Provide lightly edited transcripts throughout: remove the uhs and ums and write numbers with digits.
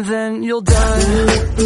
and then you'll die.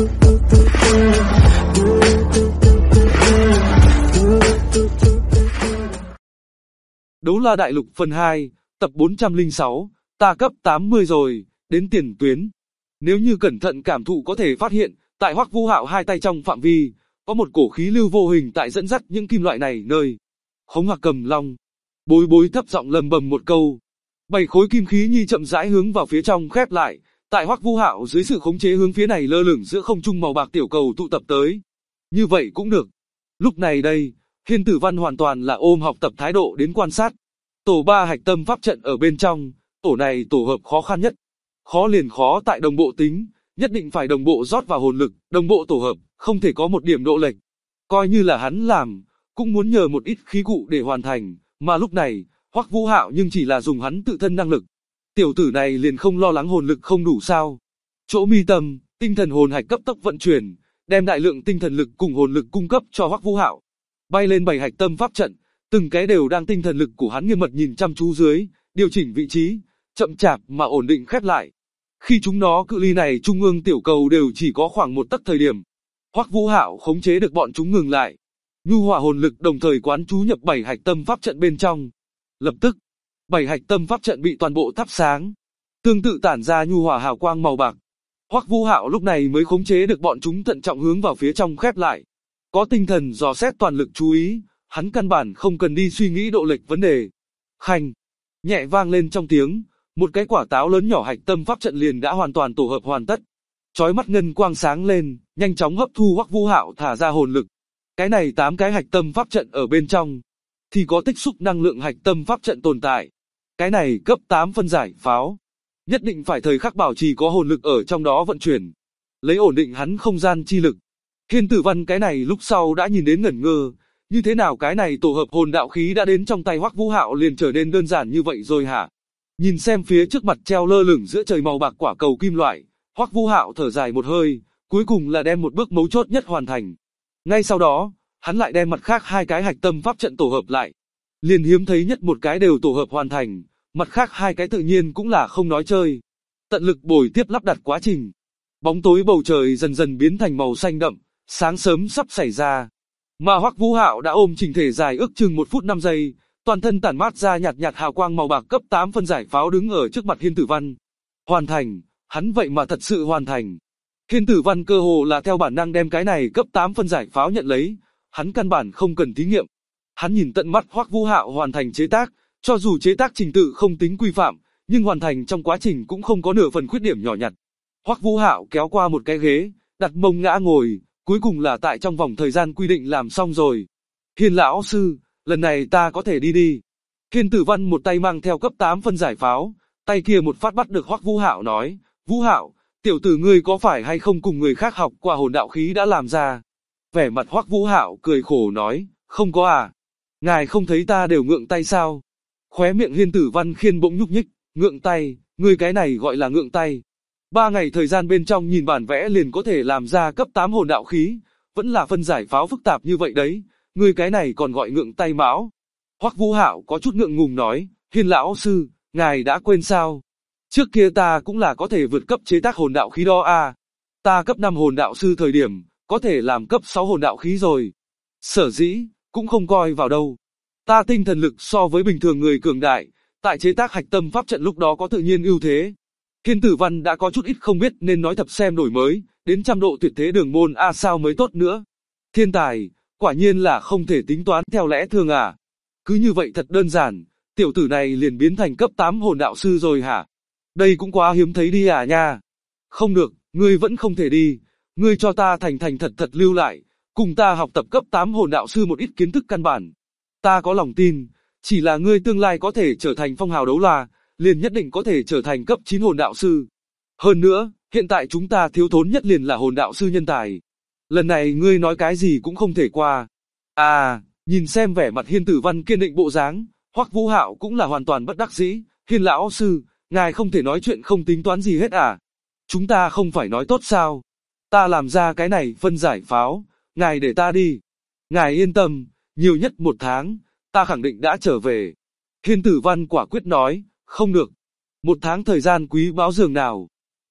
Đấu La Đại Lục phần 2, tập 406, ta cấp 80 rồi, đến tiền tuyến. Nếu như cẩn thận cảm thụ có thể phát hiện, tại Hoắc Vũ Hạo hai tay trong phạm vi, có một cổ khí lưu vô hình tại dẫn dắt những kim loại này nơi. Hống Hạc Cầm Long. Bối Bối thấp giọng lầm bầm một câu. 7 khối kim khí nhi chậm rãi hướng vào phía trong khép lại, tại Hoắc Vũ Hạo dưới sự khống chế hướng phía này lơ lửng giữa không trung màu bạc tiểu cầu tụ tập tới. Như vậy cũng được. Lúc này đây, Hiên Tử Văn hoàn toàn là ôm học tập thái độ đến quan sát. Tổ 3 hạch tâm pháp trận ở bên trong, tổ này tổ hợp khó khăn nhất. Khó liền khó tại đồng bộ tính, nhất định phải đồng bộ rót vào hồn lực, đồng bộ tổ hợp, không thể có một điểm độ lệch. Coi như là hắn làm, cũng muốn nhờ một ít khí cụ để hoàn thành, mà lúc này, Hoắc Vũ Hạo nhưng chỉ là dùng hắn tự thân năng lực. Tiểu tử này liền không lo lắng hồn lực không đủ sao? Chỗ mi tâm, tinh thần hồn hạch cấp tốc vận chuyển, đem đại lượng tinh thần lực cùng hồn lực cung cấp cho Hoắc Vũ Hạo. Bay lên 7 hạch tâm pháp trận, từng cái đều đang tinh thần lực của hắn nghiêm mật nhìn chăm chú dưới, điều chỉnh vị trí, chậm chạp mà ổn định khép lại. Khi chúng nó cự ly này trung ương tiểu cầu đều chỉ có khoảng một tấc thời điểm, Hoắc Vũ Hạo khống chế được bọn chúng ngừng lại. Nhu hỏa hồn lực đồng thời quán chú nhập 7 hạch tâm pháp trận bên trong. Lập tức, 7 hạch tâm pháp trận bị toàn bộ thắp sáng, tương tự tản ra nhu hỏa hào quang màu bạc. Hoắc Vũ Hạo lúc này mới khống chế được bọn chúng thận trọng hướng vào phía trong khép lại. Có tinh thần dò xét toàn lực chú ý, hắn căn bản không cần đi suy nghĩ độ lệch vấn đề. Khanh, nhẹ vang lên trong tiếng, một cái quả táo lớn nhỏ hạch tâm pháp trận liền đã hoàn toàn tổ hợp hoàn tất. Chói mắt ngân quang sáng lên, nhanh chóng hấp thu Hoắc Vũ Hạo thả ra hồn lực. Cái này 8 cái hạch tâm pháp trận ở bên trong, thì có tích xúc năng lượng hạch tâm pháp trận tồn tại. Cái này cấp 8 phân giải pháo, nhất định phải thời khắc bảo trì có hồn lực ở trong đó vận chuyển, lấy ổn định hắn không gian chi lực. Hiên Tử Văn cái này lúc sau đã nhìn đến ngẩn ngơ, như thế nào cái này tổ hợp hồn đạo khí đã đến trong tay Hoắc Vũ Hạo liền trở nên đơn giản như vậy rồi hả? Nhìn xem phía trước mặt treo lơ lửng giữa trời màu bạc quả cầu kim loại, Hoắc Vũ Hạo thở dài một hơi, cuối cùng là đem một bước mấu chốt nhất hoàn thành. Ngay sau đó, hắn lại đem mặt khác 2 cái hạch tâm pháp trận tổ hợp lại. Liền hiếm thấy nhất một cái đều tổ hợp hoàn thành, mặt khác 2 cái tự nhiên cũng là không nói chơi. Tận lực bồi tiếp lắp đặt quá trình. Bóng tối bầu trời dần dần biến thành màu xanh đậm, sáng sớm sắp xảy ra. Mà Hoắc Vũ Hạo đã ôm chỉnh thể dài ước chừng 1 phút 5 giây, toàn thân tản mát ra nhạt nhạt hào quang màu bạc cấp 8 phân giải pháo đứng ở trước mặt Hiên Tử Văn. Hoàn thành, hắn vậy mà thật sự hoàn thành. Hiên Tử Văn cơ hồ là theo bản năng đem cái này cấp 8 phân giải pháo nhận lấy, hắn căn bản không cần thí nghiệm. Hắn nhìn tận mắt Hoắc Vũ Hạo hoàn thành chế tác, cho dù chế tác trình tự không tính quy phạm, nhưng hoàn thành trong quá trình cũng không có nửa phần khuyết điểm nhỏ nhặt. Hoắc Vũ Hạo kéo qua một cái ghế, đặt mông ngã ngồi, cuối cùng là tại trong vòng thời gian quy định làm xong rồi. Hiên lão sư, lần này ta có thể đi đi. Hiên Tử Văn một tay mang theo cấp 8 phân giải pháo, tay kia một phát bắt được Hoắc Vũ Hạo nói, Vũ Hạo, tiểu tử ngươi có phải hay không cùng người khác học qua hồn đạo khí đã làm ra? Vẻ mặt Hoắc Vũ Hạo cười khổ nói, không có à. Ngài không thấy ta đều ngượng tay sao? Khóe miệng Hiên Tử Văn khiên bỗng nhúc nhích, ngượng tay, ngươi cái này gọi là ngượng tay. 3 ngày thời gian bên trong nhìn bản vẽ liền có thể làm ra cấp 8 hồn đạo khí, vẫn là phân giải pháo phức tạp như vậy đấy, ngươi cái này còn gọi ngượng tay mão. Hoắc Vũ Hạo có chút ngượng ngùng nói, Hiên lão sư, ngài đã quên sao? Trước kia ta cũng là có thể vượt cấp chế tác hồn đạo khí đó à. Ta cấp 5 hồn đạo sư thời điểm, có thể làm cấp 6 hồn đạo khí rồi. Sở dĩ, cũng không coi vào đâu. Ta tinh thần lực so với bình thường người cường đại, tại chế tác hạch tâm pháp trận lúc đó có tự nhiên ưu thế. Hiên Tử Văn đã có chút ít không biết nên nói thật xem đổi mới, đến 100 độ tuyệt thế đường môn a sao mới tốt nữa. Thiên tài, quả nhiên là không thể tính toán theo lẽ thường à. Cứ như vậy thật đơn giản, tiểu tử này liền biến thành cấp 8 hồn đạo sư rồi hả? Đây cũng quá hiếm thấy đi à nha. Không được, ngươi vẫn không thể đi, ngươi cho ta thành thật lưu lại, cùng ta học tập cấp 8 hồn đạo sư một ít kiến thức căn bản. Ta có lòng tin, chỉ là ngươi tương lai có thể trở thành phong hào đấu la, liền nhất định có thể trở thành cấp 9 hồn đạo sư. Hơn nữa, hiện tại chúng ta thiếu thốn nhất liền là hồn đạo sư nhân tài. Lần này ngươi nói cái gì cũng không thể qua. À, nhìn xem vẻ mặt Hiên Tử Văn kiên định bộ dáng, Hoắc Vũ Hạo cũng là hoàn toàn bất đắc dĩ. Hiên lão sư, ngài không thể nói chuyện không tính toán gì hết à? Chúng ta không phải nói tốt sao? Ta làm ra cái này phân giải pháo, ngài để ta đi. Ngài yên tâm, nhiều nhất 1 tháng, ta khẳng định đã trở về. Hiên Tử Văn quả quyết nói, không được. 1 tháng thời gian quý báu dường nào.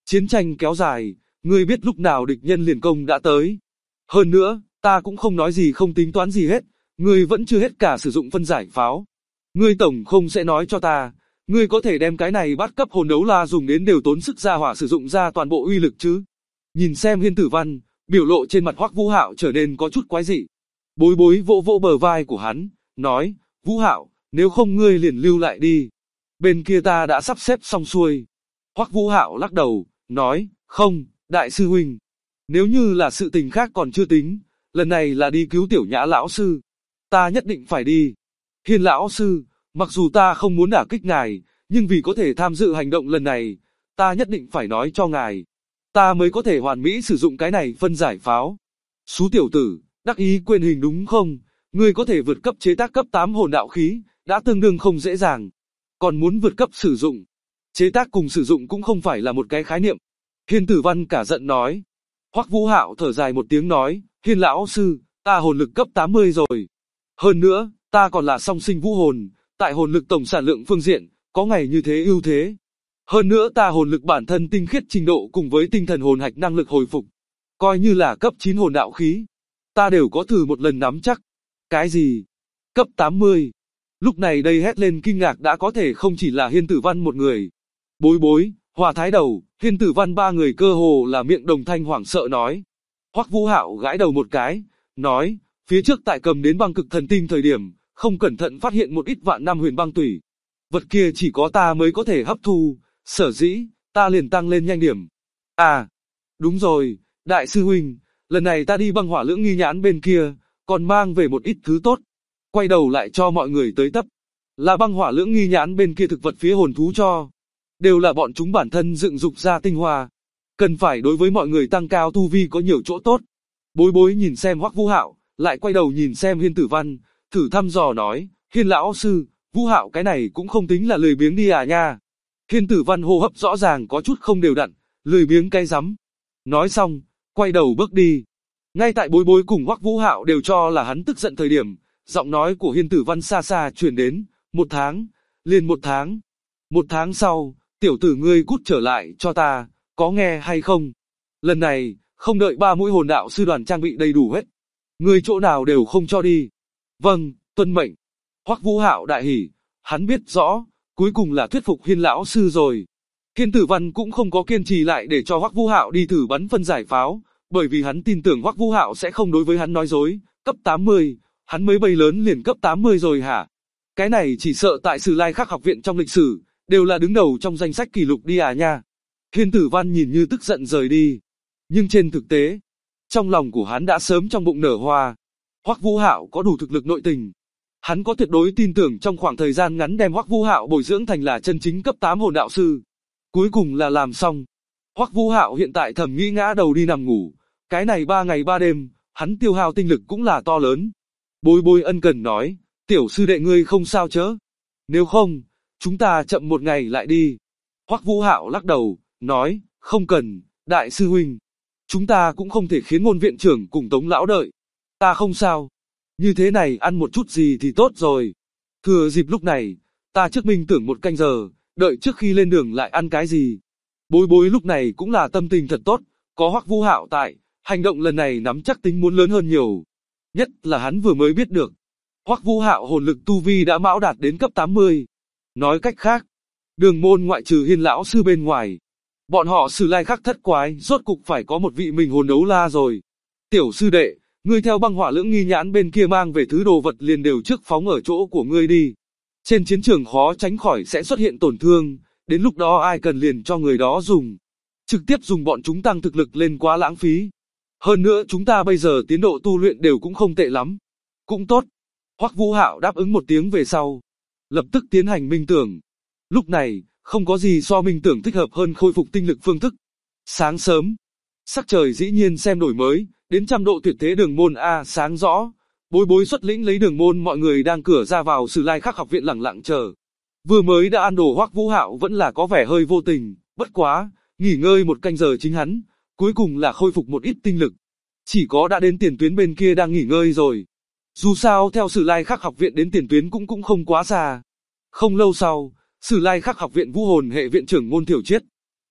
Chiến tranh kéo dài, ngươi biết lúc nào địch nhân liền công đã tới. Hơn nữa, ta cũng không nói gì không tính toán gì hết, ngươi vẫn chưa hết cả sử dụng phân giải pháo. Ngươi tổng không sẽ nói cho ta, ngươi có thể đem cái này bắt cấp hồn đấu la dùng đến đều tốn sức ra hỏa sử dụng ra toàn bộ uy lực chứ? Nhìn xem Hiên Tử Văn, biểu lộ trên mặt Hoắc Vũ Hạo trở nên có chút quái dị. Bối Bối vỗ vỗ bờ vai của hắn, nói, Vũ Hạo, nếu không ngươi liền lưu lại đi. Bên kia ta đã sắp xếp xong xuôi. Hoắc Vũ Hạo lắc đầu, nói, không, đại sư huynh. Nếu như là sự tình khác còn chưa tính, lần này là đi cứu Tiểu Nhã lão sư. Ta nhất định phải đi. Hiên lão sư, mặc dù ta không muốn đả kích ngài, nhưng vì có thể tham dự hành động lần này, ta nhất định phải nói cho ngài. Ta mới có thể hoàn mỹ sử dụng cái này phân giải pháo. Xú tiểu tử, đắc ý quên hình đúng không? Ngươi có thể vượt cấp chế tác cấp 8 hồn đạo khí, đã tương đương không dễ dàng. Còn muốn vượt cấp sử dụng. Chế tác cùng sử dụng cũng không phải là một cái khái niệm. Hiên Tử Văn cả giận nói. Hoắc Vũ Hạo thở dài một tiếng nói, Hiên lão sư, ta hồn lực cấp 80 rồi. Hơn nữa, ta còn là song sinh vũ hồn, tại hồn lực tổng sản lượng phương diện, có ngày như thế ưu thế. Hơn nữa ta hồn lực bản thân tinh khiết trình độ cùng với tinh thần hồn hạch năng lực hồi phục. Coi như là cấp 9 hồn đạo khí. Ta đều có thử một lần nắm chắc. Cái gì? Cấp 80. Lúc này đây hét lên kinh ngạc đã có thể không chỉ là Hiên Tử Văn một người. Bối Bối, Hòa Thái Đầu, Hiên Tử Văn ba người cơ hồ là miệng đồng thanh hoảng sợ nói. Hoắc Vũ Hạo gãi đầu một cái, nói, phía trước tại cầm đến băng cực thần tinh thời điểm, không cẩn thận phát hiện một ít vạn năm huyền băng tủy. Vật kia chỉ có ta mới có thể hấp thu, sở dĩ, ta liền tăng lên nhanh điểm. À, đúng rồi, đại sư huynh, lần này ta đi băng hỏa lưỡng nghi nhãn bên kia, còn mang về một ít thứ tốt. Quay đầu lại cho mọi người tới tấp. Là băng hỏa lưỡng nghi nhãn bên kia thực vật phía hồn thú cho. Đều là bọn chúng bản thân dựng dục ra tinh hoa. Cần phải đối với mọi người tăng cao tu vi có nhiều chỗ tốt. Bối Bối nhìn xem Hoắc Vũ Hạo, lại quay đầu nhìn xem Hiên Tử Văn, thử thăm dò nói, Hiên lão sư, Vũ Hạo cái này cũng không tính là lười biếng đi à nha. Hiên Tử Văn hô hấp rõ ràng có chút không đều đặn, lười biếng cái rắm. Nói xong, quay đầu bước đi. Ngay tại Bối Bối cùng Hoắc Vũ Hạo đều cho là hắn tức giận thời điểm, giọng nói của Hiên Tử Văn xa xa truyền đến, 1 tháng, liền 1 tháng. 1 tháng sau, tiểu tử ngươi cút trở lại cho ta, có nghe hay không? Lần này, không đợi 3 mũi hồn đạo sư đoàn trang bị đầy đủ hết. Ngươi chỗ nào đều không cho đi. Vâng, tuân mệnh. Hoắc Vũ Hạo đại hỉ, hắn biết rõ, cuối cùng là thuyết phục Hiên lão sư rồi. Hiên Tử Văn cũng không có kiên trì lại để cho Hoắc Vũ Hạo đi thử bắn phân giải pháo, bởi vì hắn tin tưởng Hoắc Vũ Hạo sẽ không đối với hắn nói dối, cấp 80, hắn mới bay lớn liền cấp 80 rồi hả? Cái này chỉ sợ tại Sử Lai Khắc học viện trong lịch sử, đều là đứng đầu trong danh sách kỷ lục đi à nha. Hiên Tử Văn nhìn như tức giận rời đi. Nhưng trên thực tế, trong lòng của hắn đã sớm trong bụng nở hoa. Hoắc Vũ Hạo có đủ thực lực nội tình. Hắn có tuyệt đối tin tưởng trong khoảng thời gian ngắn đem Hoắc Vũ Hạo bồi dưỡng thành là chân chính cấp 8 hồn đạo sư. Cuối cùng là làm xong. Hoắc Vũ Hạo hiện tại thầm nghĩ ngã đầu đi nằm ngủ. Cái này 3 ngày 3 đêm, hắn tiêu hao tinh lực cũng là to lớn. Bối Bối ân cần nói, tiểu sư đệ ngươi không sao chớ. Nếu không, chúng ta chậm 1 ngày lại đi. Hoắc Vũ Hạo lắc đầu, nói, không cần, đại sư huynh. Chúng ta cũng không thể khiến Ngôn viện trưởng cùng Tống lão đợi. Ta không sao. Như thế này ăn một chút gì thì tốt rồi. Thừa dịp lúc này, ta trước minh tưởng 1 canh giờ, đợi trước khi lên đường lại ăn cái gì. Bối Bối lúc này cũng là tâm tình thật tốt, có Hoắc Vũ Hạo tại, hành động lần này nắm chắc tính muốn lớn hơn nhiều. Nhất là hắn vừa mới biết được, Hoắc Vũ Hạo hồn lực tu vi đã mão đạt đến cấp 80. Nói cách khác, Đường môn ngoại trừ Hiên lão sư bên ngoài, bọn họ Sử Lai Khắc thất quái rốt cục phải có một vị mình hồn đấu la rồi. Tiểu sư đệ, ngươi theo băng hỏa lưỡng nghi nhãn bên kia mang về thứ đồ vật liền đều trước phóng ở chỗ của ngươi đi. Trên chiến trường khó tránh khỏi sẽ xuất hiện tổn thương, đến lúc đó ai cần liền cho người đó dùng. Trực tiếp dùng bọn chúng tăng thực lực lên quá lãng phí. Hơn nữa chúng ta bây giờ tiến độ tu luyện đều cũng không tệ lắm. Cũng tốt. Hoắc Vũ Hạo đáp ứng một tiếng về sau, lập tức tiến hành minh tưởng. Lúc này, không có gì so minh tưởng thích hợp hơn khôi phục tinh lực phương thức. Sáng sớm, sắc trời dĩ nhiên xem đổi mới, đến 100 độ tuyệt thế đường môn A sáng rõ. Bối Bối xuất lĩnh lấy đường môn mọi người đang cửa ra vào Sử Lai Khắc học viện lẳng lặng chờ. Vừa mới đã ăn đồ Hoắc Vũ Hạo vẫn là có vẻ hơi vô tình, bất quá, nghỉ ngơi 1 canh giờ chính hắn, cuối cùng là khôi phục một ít tinh lực. Chỉ có đã đến tiền tuyến bên kia đang nghỉ ngơi rồi. Dù sao theo Sử Lai Khắc học viện đến tiền tuyến cũng không quá xa. Không lâu sau, Sử Lai Khắc học viện vũ hồn hệ viện trưởng Ngôn Thiểu Chiết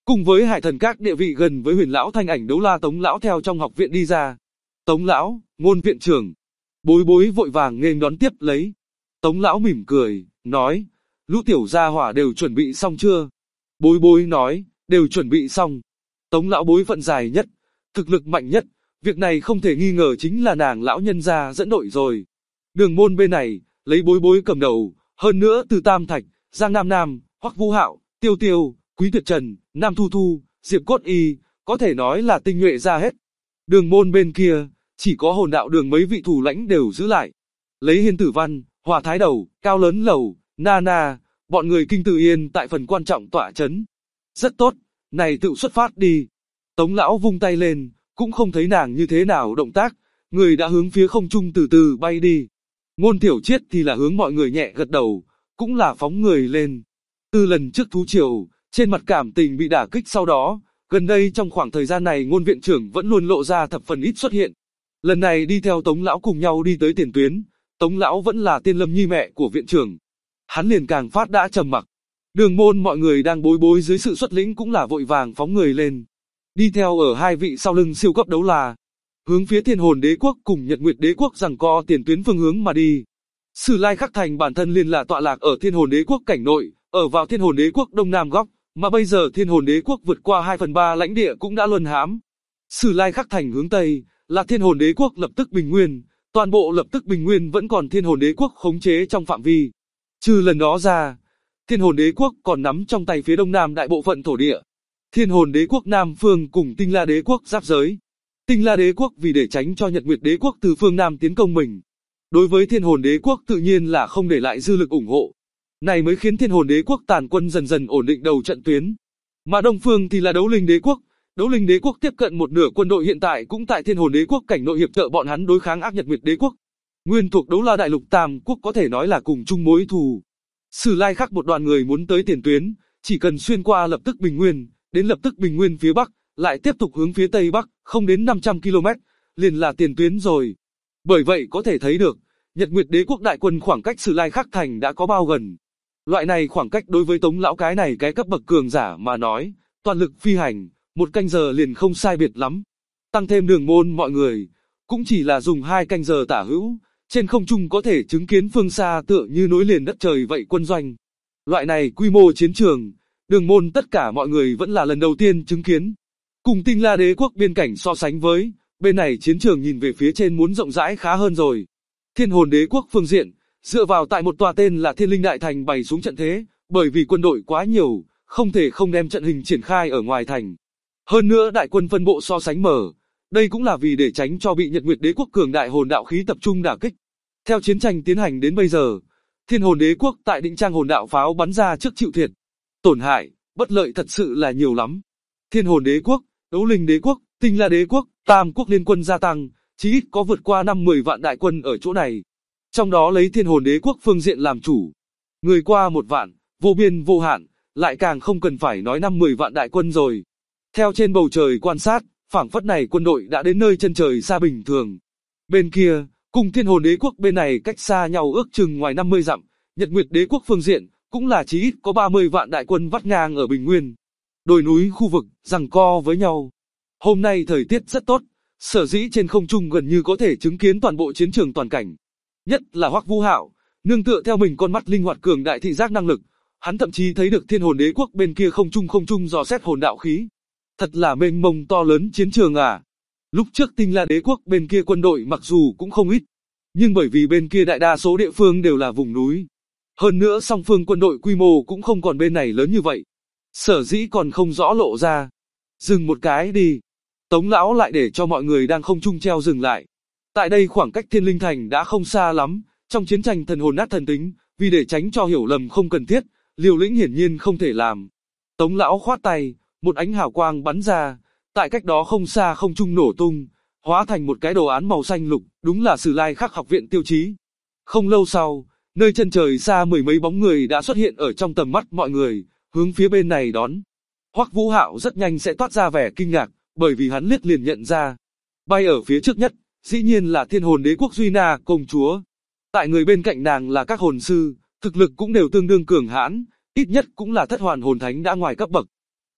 Cùng với Hải Thần Các địa vị gần với Huyền lão Thanh Ảnh Đấu La Tống lão theo trong học viện đi ra. Tống lão, Ngôn viện trưởng. Bối Bối vội vàng nghênh đón tiếp lấy. Tống lão mỉm cười, nói, lũ tiểu gia hỏa đều chuẩn bị xong chưa? Bối Bối nói, đều chuẩn bị xong. Tống lão bối phận dài nhất, thực lực mạnh nhất, việc này không thể nghi ngờ chính là nàng lão nhân gia dẫn đội rồi. Đường môn bên này, lấy Bối Bối cầm đầu, hơn nữa từ Tam Thạch, Giang Nam Nam, Hoắc Vũ Hạo, Tiêu Tiêu, Quý Tuyệt Trần, Nam Thu Thu, Diệp Cốt Y, có thể nói là tinh nhuệ ra hết. Đường môn bên kia, chỉ có Hồn Đạo Đường mấy vị thủ lãnh đều giữ lại. Lấy Hiên Tử Văn, Hòa Thái Đầu, Cao Lớn Lầu, Nana, bọn người Kinh Tử Yên tại phần quan trọng tọa chấn. Rất tốt, này tự xuất phát đi. Tống lão vung tay lên, cũng không thấy nàng như thế nào động tác, người đã hướng phía không trung từ từ bay đi. Ngôn Tiểu Chiết thì là hướng mọi người nhẹ gật đầu, cũng là phóng người lên. Từ lần trước thú triều, trên mặt cảm tình bị đả kích sau đó, gần đây trong khoảng thời gian này Ngôn viện trưởng vẫn luôn lộ ra thập phần ít xuất hiện. Lần này đi theo Tống lão cùng nhau đi tới tiền tuyến, Tống lão vẫn là Tiên Lâm Nhi mẹ của viện trưởng. Hắn liền càng phát đã trầm mặc. Đường môn mọi người đang bối rối dưới sự xuất lĩnh cũng là vội vàng phóng người lên. Đi theo ở hai vị sau lưng siêu cấp đấu la, hướng phía Thiên Hồn Đế quốc cùng Nhật Nguyệt Đế quốc giằng co tiền tuyến phương hướng mà đi. Sử Lai Khắc Thành bản thân liền là tọa lạc ở Thiên Hồn Đế quốc cảnh nội, ở vào Thiên Hồn Đế quốc đông nam góc, mà bây giờ Thiên Hồn Đế quốc vượt qua 2/3 lãnh địa cũng đã luân hãm. Sử Lai Khắc Thành hướng tây là Thiên Hồn Đế quốc lập tức bình nguyên, toàn bộ lập tức bình nguyên vẫn còn Thiên Hồn Đế quốc khống chế trong phạm vi. Trừ lần đó ra, Thiên Hồn Đế quốc còn nắm trong tay phía đông nam đại bộ phận thổ địa. Thiên Hồn Đế quốc Nam phương cùng Tinh La Đế quốc giáp giới. Tinh La Đế quốc vì để tránh cho Nhật Nguyệt Đế quốc từ phương Nam tiến công mình, đối với Thiên Hồn Đế quốc tự nhiên là không để lại dư lực ủng hộ. Này mới khiến Thiên Hồn Đế quốc tàn quân dần dần ổn định đầu trận tuyến. Mà đông phương thì là Đấu Linh Đế quốc. Đấu Linh Đế quốc tiếp cận một nửa quân đội hiện tại cũng tại Thiên Hồn Đế quốc cảnh nội hiệp trợ bọn hắn đối kháng ác Nhật Nguyệt Đế quốc. Nguyên thuộc Đấu La Đại Lục Tam quốc có thể nói là cùng chung mối thù. Sử Lai Khắc một đoàn người muốn tới tiền tuyến, chỉ cần xuyên qua lập tức bình nguyên, đến lập tức bình nguyên phía bắc, lại tiếp tục hướng phía tây bắc, không đến 500 km, liền là tiền tuyến rồi. Bởi vậy có thể thấy được, Nhật Nguyệt Đế quốc đại quân khoảng cách Sử Lai Khắc thành đã có bao gần. Loại này khoảng cách đối với Tống lão cái này cái cấp bậc cường giả mà nói, toàn lực phi hành, 1 canh giờ liền không sai biệt lắm. Tăng thêm đường môn mọi người, cũng chỉ là dùng 2 canh giờ tả hữu, trên không trung có thể chứng kiến phương xa tựa như nối liền đất trời vậy quân doanh. Loại này quy mô chiến trường, đường môn tất cả mọi người vẫn là lần đầu tiên chứng kiến. Cùng Tinh La Đế quốc biên cảnh so sánh với, bên này chiến trường nhìn về phía trên muốn rộng rãi khá hơn rồi. Thiên Hồn Đế quốc phương diện, dựa vào tại một tòa tên là Thiên Linh Đại Thành bày xuống trận thế, bởi vì quân đội quá nhiều, không thể không đem trận hình triển khai ở ngoài thành. Hơn nữa đại quân phân bộ so sánh mở, đây cũng là vì để tránh cho bị Nhật Nguyệt Đế quốc cường đại hồn đạo khí tập trung đả kích. Theo chiến tranh tiến hành đến bây giờ, Thiên Hồn Đế quốc tại Định Trang hồn đạo pháo bắn ra trước chịu thiệt, tổn hại, bất lợi thật sự là nhiều lắm. Thiên Hồn Đế quốc, Đấu Linh Đế quốc, Tinh La Đế quốc, Tam quốc liên quân gia tăng, chí ít có vượt qua 5-10 vạn đại quân ở chỗ này. Trong đó lấy Thiên Hồn Đế quốc phương diện làm chủ, người qua 1 vạn, vô biên vô hạn, lại càng không cần phải nói 5-10 vạn đại quân rồi. Theo trên bầu trời quan sát, phảng phất này quân đội đã đến nơi chân trời xa bình thường. Bên kia, cùng Thiên Hồn Đế quốc bên này cách xa nhau ước chừng ngoài 50 dặm, Nhật Nguyệt Đế quốc phương diện cũng là chí ít có 30 vạn đại quân vắt ngang ở bình nguyên. Đồi núi khu vực giằng co với nhau. Hôm nay thời tiết rất tốt, sở dĩ trên không trung gần như có thể chứng kiến toàn bộ chiến trường toàn cảnh. Nhất là Hoắc Vũ Hạo, nương tựa theo mình con mắt linh hoạt cường đại thị giác năng lực, hắn thậm chí thấy được Thiên Hồn Đế quốc bên kia không trung dò xét hồn đạo khí. Thật là mênh mông to lớn chiến trường à. Lúc trước Tinh La Đế quốc bên kia quân đội mặc dù cũng không ít, nhưng bởi vì bên kia đại đa số địa phương đều là vùng núi. Hơn nữa song phương quân đội quy mô cũng không còn bên này lớn như vậy. Sở dĩ còn không rõ lộ ra. Dừng một cái đi. Tống lão lại để cho mọi người đang không trung treo dừng lại. Tại đây khoảng cách Thiên Linh Thành đã không xa lắm, trong chiến tranh thần hồn nát thần tính, vì để tránh cho hiểu lầm không cần thiết, liều lĩnh hiển nhiên không thể làm. Tống lão khoát tay, một ánh hào quang bắn ra, tại cách đó không xa không trung nổ tung, hóa thành một cái đồ án màu xanh lục, đúng là Sử Lai Khắc học viện tiêu chí. Không lâu sau, nơi chân trời xa 10 mấy bóng người đã xuất hiện ở trong tầm mắt mọi người, hướng phía bên này đón. Hoắc Vũ Hạo rất nhanh sẽ toát ra vẻ kinh ngạc, bởi vì hắn liếc liền nhận ra, bay ở phía trước nhất, dĩ nhiên là Thiên Hồn Đế quốc Duy Na công chúa. Tại người bên cạnh nàng là các hồn sư, thực lực cũng đều tương đương cường hãn, ít nhất cũng là thất hoàn hồn thánh đã ngoài cấp bậc.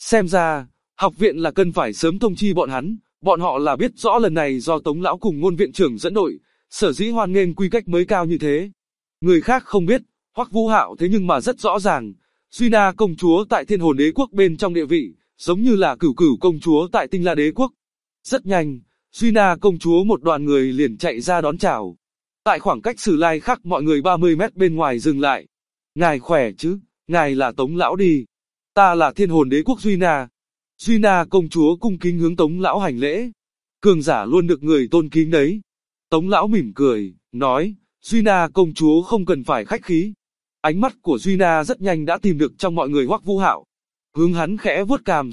Xem ra, học viện là cần phải sớm thông chi bọn họ là biết rõ lần này do Tống lão cùng Ngôn viện trưởng dẫn đội, sở dĩ hoan nghênh quy cách mới cao như thế. Người khác không biết, Hoắc Vũ Hạo thế nhưng mà rất rõ ràng, Duy Na công chúa tại Thiên Hồn Đế quốc bên trong địa vị, giống như là Cửu Cửu công chúa tại Tinh La Đế quốc. Rất nhanh, Duy Na công chúa một đoàn người liền chạy ra đón chào. Tại khoảng cách Sử Lai Khắc mọi người 30 mét bên ngoài dừng lại. Ngài khỏe chứ, ngài là Tống lão đi. Ta là Thiên Hồn Đế quốc Duy Na. Duy Na công chúa cung kính hướng Tống lão hành lễ. Cường giả luôn được người tôn kính đấy. Tống lão mỉm cười, nói, Duy Na công chúa không cần phải khách khí. Ánh mắt của Duy Na rất nhanh đã tìm được trong mọi người Hoắc Vũ Hạo. Hướng hắn khẽ vuốt cằm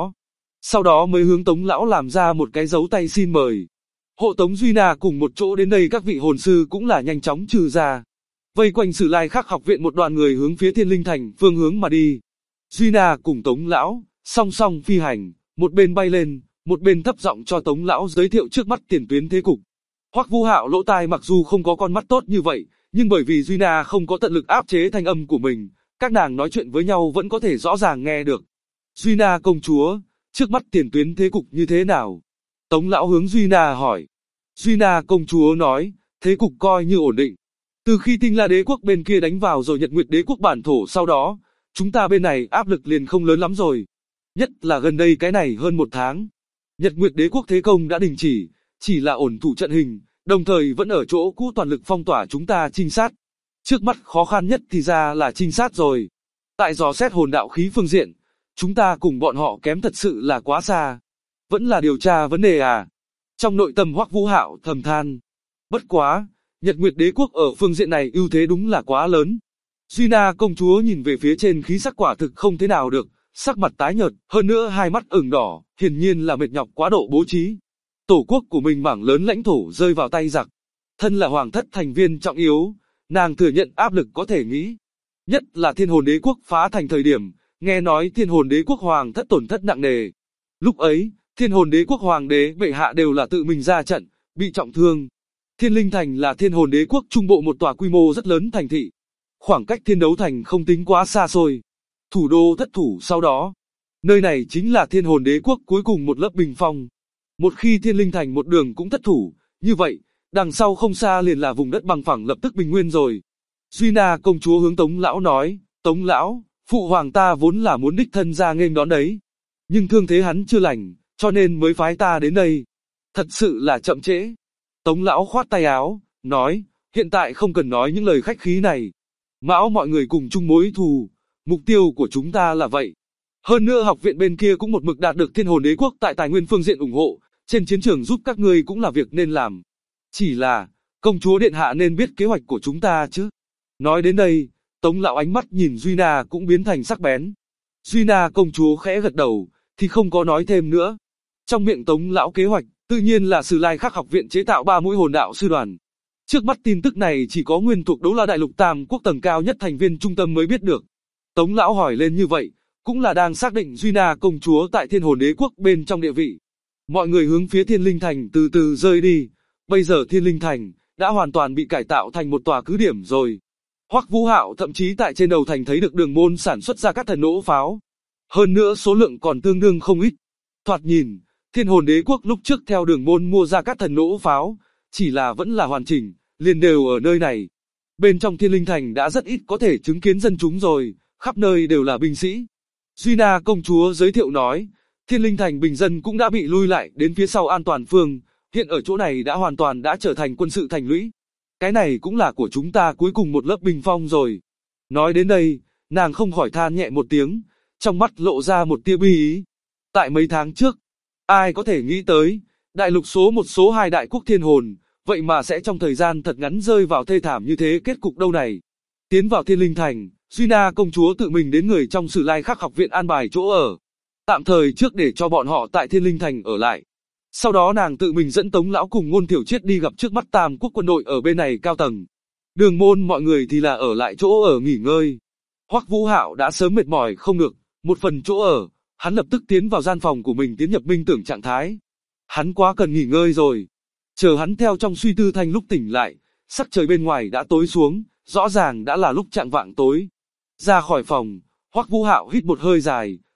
sau đó mới hướng Tống lão làm ra một cái dấu tay xin mời. Hộ tống Duy Na cùng một chỗ đến đây, các vị hồn sư cũng là nhanh chóng trừ ra. Vây quanh Sử Lai Khắc học viện một đoàn người hướng phía Thiên Linh Thành phương hướng mà đi. Duy Na cùng Tống lão song song phi hành, một bên bay lên, một bên thấp giọng cho Tống lão giới thiệu trước mắt tiền tuyến thế cục. Hoắc Vũ Hạo lỗ tai mặc dù không có con mắt tốt như vậy, nhưng bởi vì Duy Na không có tận lực áp chế thanh âm của mình, các nàng nói chuyện với nhau vẫn có thể rõ ràng nghe được. Duy Na công chúa, trước mắt tiền tuyến thế cục như thế nào? Tống lão hướng Duy Na hỏi. Duy Na công chúa nói, thế cục coi như ổn định. Từ khi Tinh La Đế quốc bên kia đánh vào rồi Nhật Nguyệt Đế quốc bản thổ sau đó, chúng ta bên này áp lực liền không lớn lắm rồi. Nhất là gần đây cái này hơn một tháng. Nhật Nguyệt Đế quốc thế công đã đình chỉ là ổn thủ trận hình, đồng thời vẫn ở chỗ cũ toàn lực phong tỏa chúng ta trinh sát. Trước mắt khó khăn nhất thì ra là trinh sát rồi. Tại dò xét hồn đạo khí phương diện, chúng ta cùng bọn họ kém thật sự là quá xa. Vẫn là điều tra vấn đề à? Trong nội tâm Hoắc Vũ Hạo thầm than. Bất quá, Nhật Nguyệt Đế quốc ở phương diện này ưu thế đúng là quá lớn. Duy Na công chúa nhìn về phía trên, khí sắc quả thực không thế nào được, sắc mặt tái nhợt, hơn nữa hai mắt ửng đỏ, hiển nhiên là mệt nhọc quá độ bố trí. Tổ quốc của mình mảng lớn lãnh thổ rơi vào tay giặc. Thân là hoàng thất thành viên trọng yếu, nàng thừa nhận áp lực có thể nghĩ. Nhất là Thiên Hồn Đế quốc phá thành thời điểm, nghe nói Thiên Hồn Đế quốc hoàng thất tổn thất nặng nề. Lúc ấy, Thiên Hồn Đế quốc hoàng đế bệ hạ đều là tự mình ra trận, bị trọng thương. Thiên Linh Thành là Thiên Hồn Đế quốc trung bộ một tòa quy mô rất lớn thành thị. Khoảng cách Thiên Đấu Thành không tính quá xa xôi. Thủ đô thất thủ sau đó. Nơi này chính là Thiên Hồn Đế quốc cuối cùng một lớp bình phong. Một khi Thiên Linh Thành một đường cũng thất thủ, như vậy, đằng sau không xa liền là vùng đất bằng phẳng lập tức bình nguyên rồi. Duy Na công chúa hướng Tống lão nói, Tống lão, phụ hoàng ta vốn là muốn đích thân ra nghênh đón đấy. Nhưng thương thế hắn chưa lành, cho nên mới phái ta đến đây. Thật sự là chậm trễ. Tống lão khoát tay áo, nói, hiện tại không cần nói những lời khách khí này. Mão mọi người cùng chung mối thù, mục tiêu của chúng ta là vậy. Hơn nữa học viện bên kia cũng một mực đạt được Thiên Hồn Đế quốc tại tài nguyên phương diện ủng hộ, trên chiến trường giúp các ngươi cũng là việc nên làm. Chỉ là, công chúa điện hạ nên biết kế hoạch của chúng ta chứ. Nói đến đây, Tống lão ánh mắt nhìn Duy Na cũng biến thành sắc bén. Duy Na công chúa khẽ gật đầu, thì không có nói thêm nữa. Trong miệng Tống lão kế hoạch, tự nhiên là Sử Lai Khắc học viện chế tạo 3 mũi hồn đạo sư đoàn. Trước mắt tin tức này chỉ có nguyên thuộc Đấu La Đại Lục Tam Quốc tầng cao nhất thành viên trung tâm mới biết được. Tống lão hỏi lên như vậy, cũng là đang xác định Duy Na công chúa tại Thiên Hồn Đế quốc bên trong địa vị. Mọi người hướng phía Thiên Linh Thành từ từ rơi đi. Bây giờ Thiên Linh Thành đã hoàn toàn bị cải tạo thành một tòa cứ điểm rồi. Hoắc Vũ Hạo thậm chí tại trên đầu thành thấy được Đường Môn sản xuất ra các thần nỗ pháo. Hơn nữa số lượng còn tương đương không ít. Thoạt nhìn, Thiên Hồn Đế quốc lúc trước theo Đường Môn mua ra các thần nỗ pháo, chỉ là vẫn là hoàn chỉnh, liền đều ở nơi này. Bên trong Thiên Linh Thành đã rất ít có thể chứng kiến dân chúng rồi, khắp nơi đều là binh sĩ. Duy Na công chúa giới thiệu nói, Thiên Linh Thành bình dân cũng đã bị lui lại đến phía sau an toàn phương, hiện ở chỗ này đã hoàn toàn đã trở thành quân sự thành lũy. Cái này cũng là của chúng ta cuối cùng một lớp bình phong rồi. Nói đến đây, nàng không khỏi than nhẹ một tiếng, trong mắt lộ ra một tia bi ý. Tại mấy tháng trước, ai có thể nghĩ tới, đại lục số 1 số 2 đại quốc thiên hồn, vậy mà sẽ trong thời gian thật ngắn rơi vào thê thảm như thế kết cục đâu này. Tiến vào Thiên Linh Thành, Duy Na công chúa tự mình đến người trong Sử Lai Khắc học viện an bài chỗ ở. Tạm thời trước để cho bọn họ tại Thiên Linh Thành ở lại. Sau đó nàng tự mình dẫn Tống lão cùng Ngôn Thiểu Triết đi gặp trước mắt Tam Quốc quân đội ở bên này cao tầng. Đường Môn mọi người thì là ở lại chỗ ở nghỉ ngơi. Hoắc Vũ Hạo đã sớm mệt mỏi không được, một phần chỗ ở, hắn lập tức tiến vào gian phòng của mình tiến nhập minh tưởng trạng thái. Hắn quá cần nghỉ ngơi rồi. Chờ hắn theo trong suy tư thành lúc tỉnh lại, sắc trời bên ngoài đã tối xuống, rõ ràng đã là lúc chạng vạng tối. Ra khỏi phòng, Hoắc Vũ Hạo hít một hơi dài,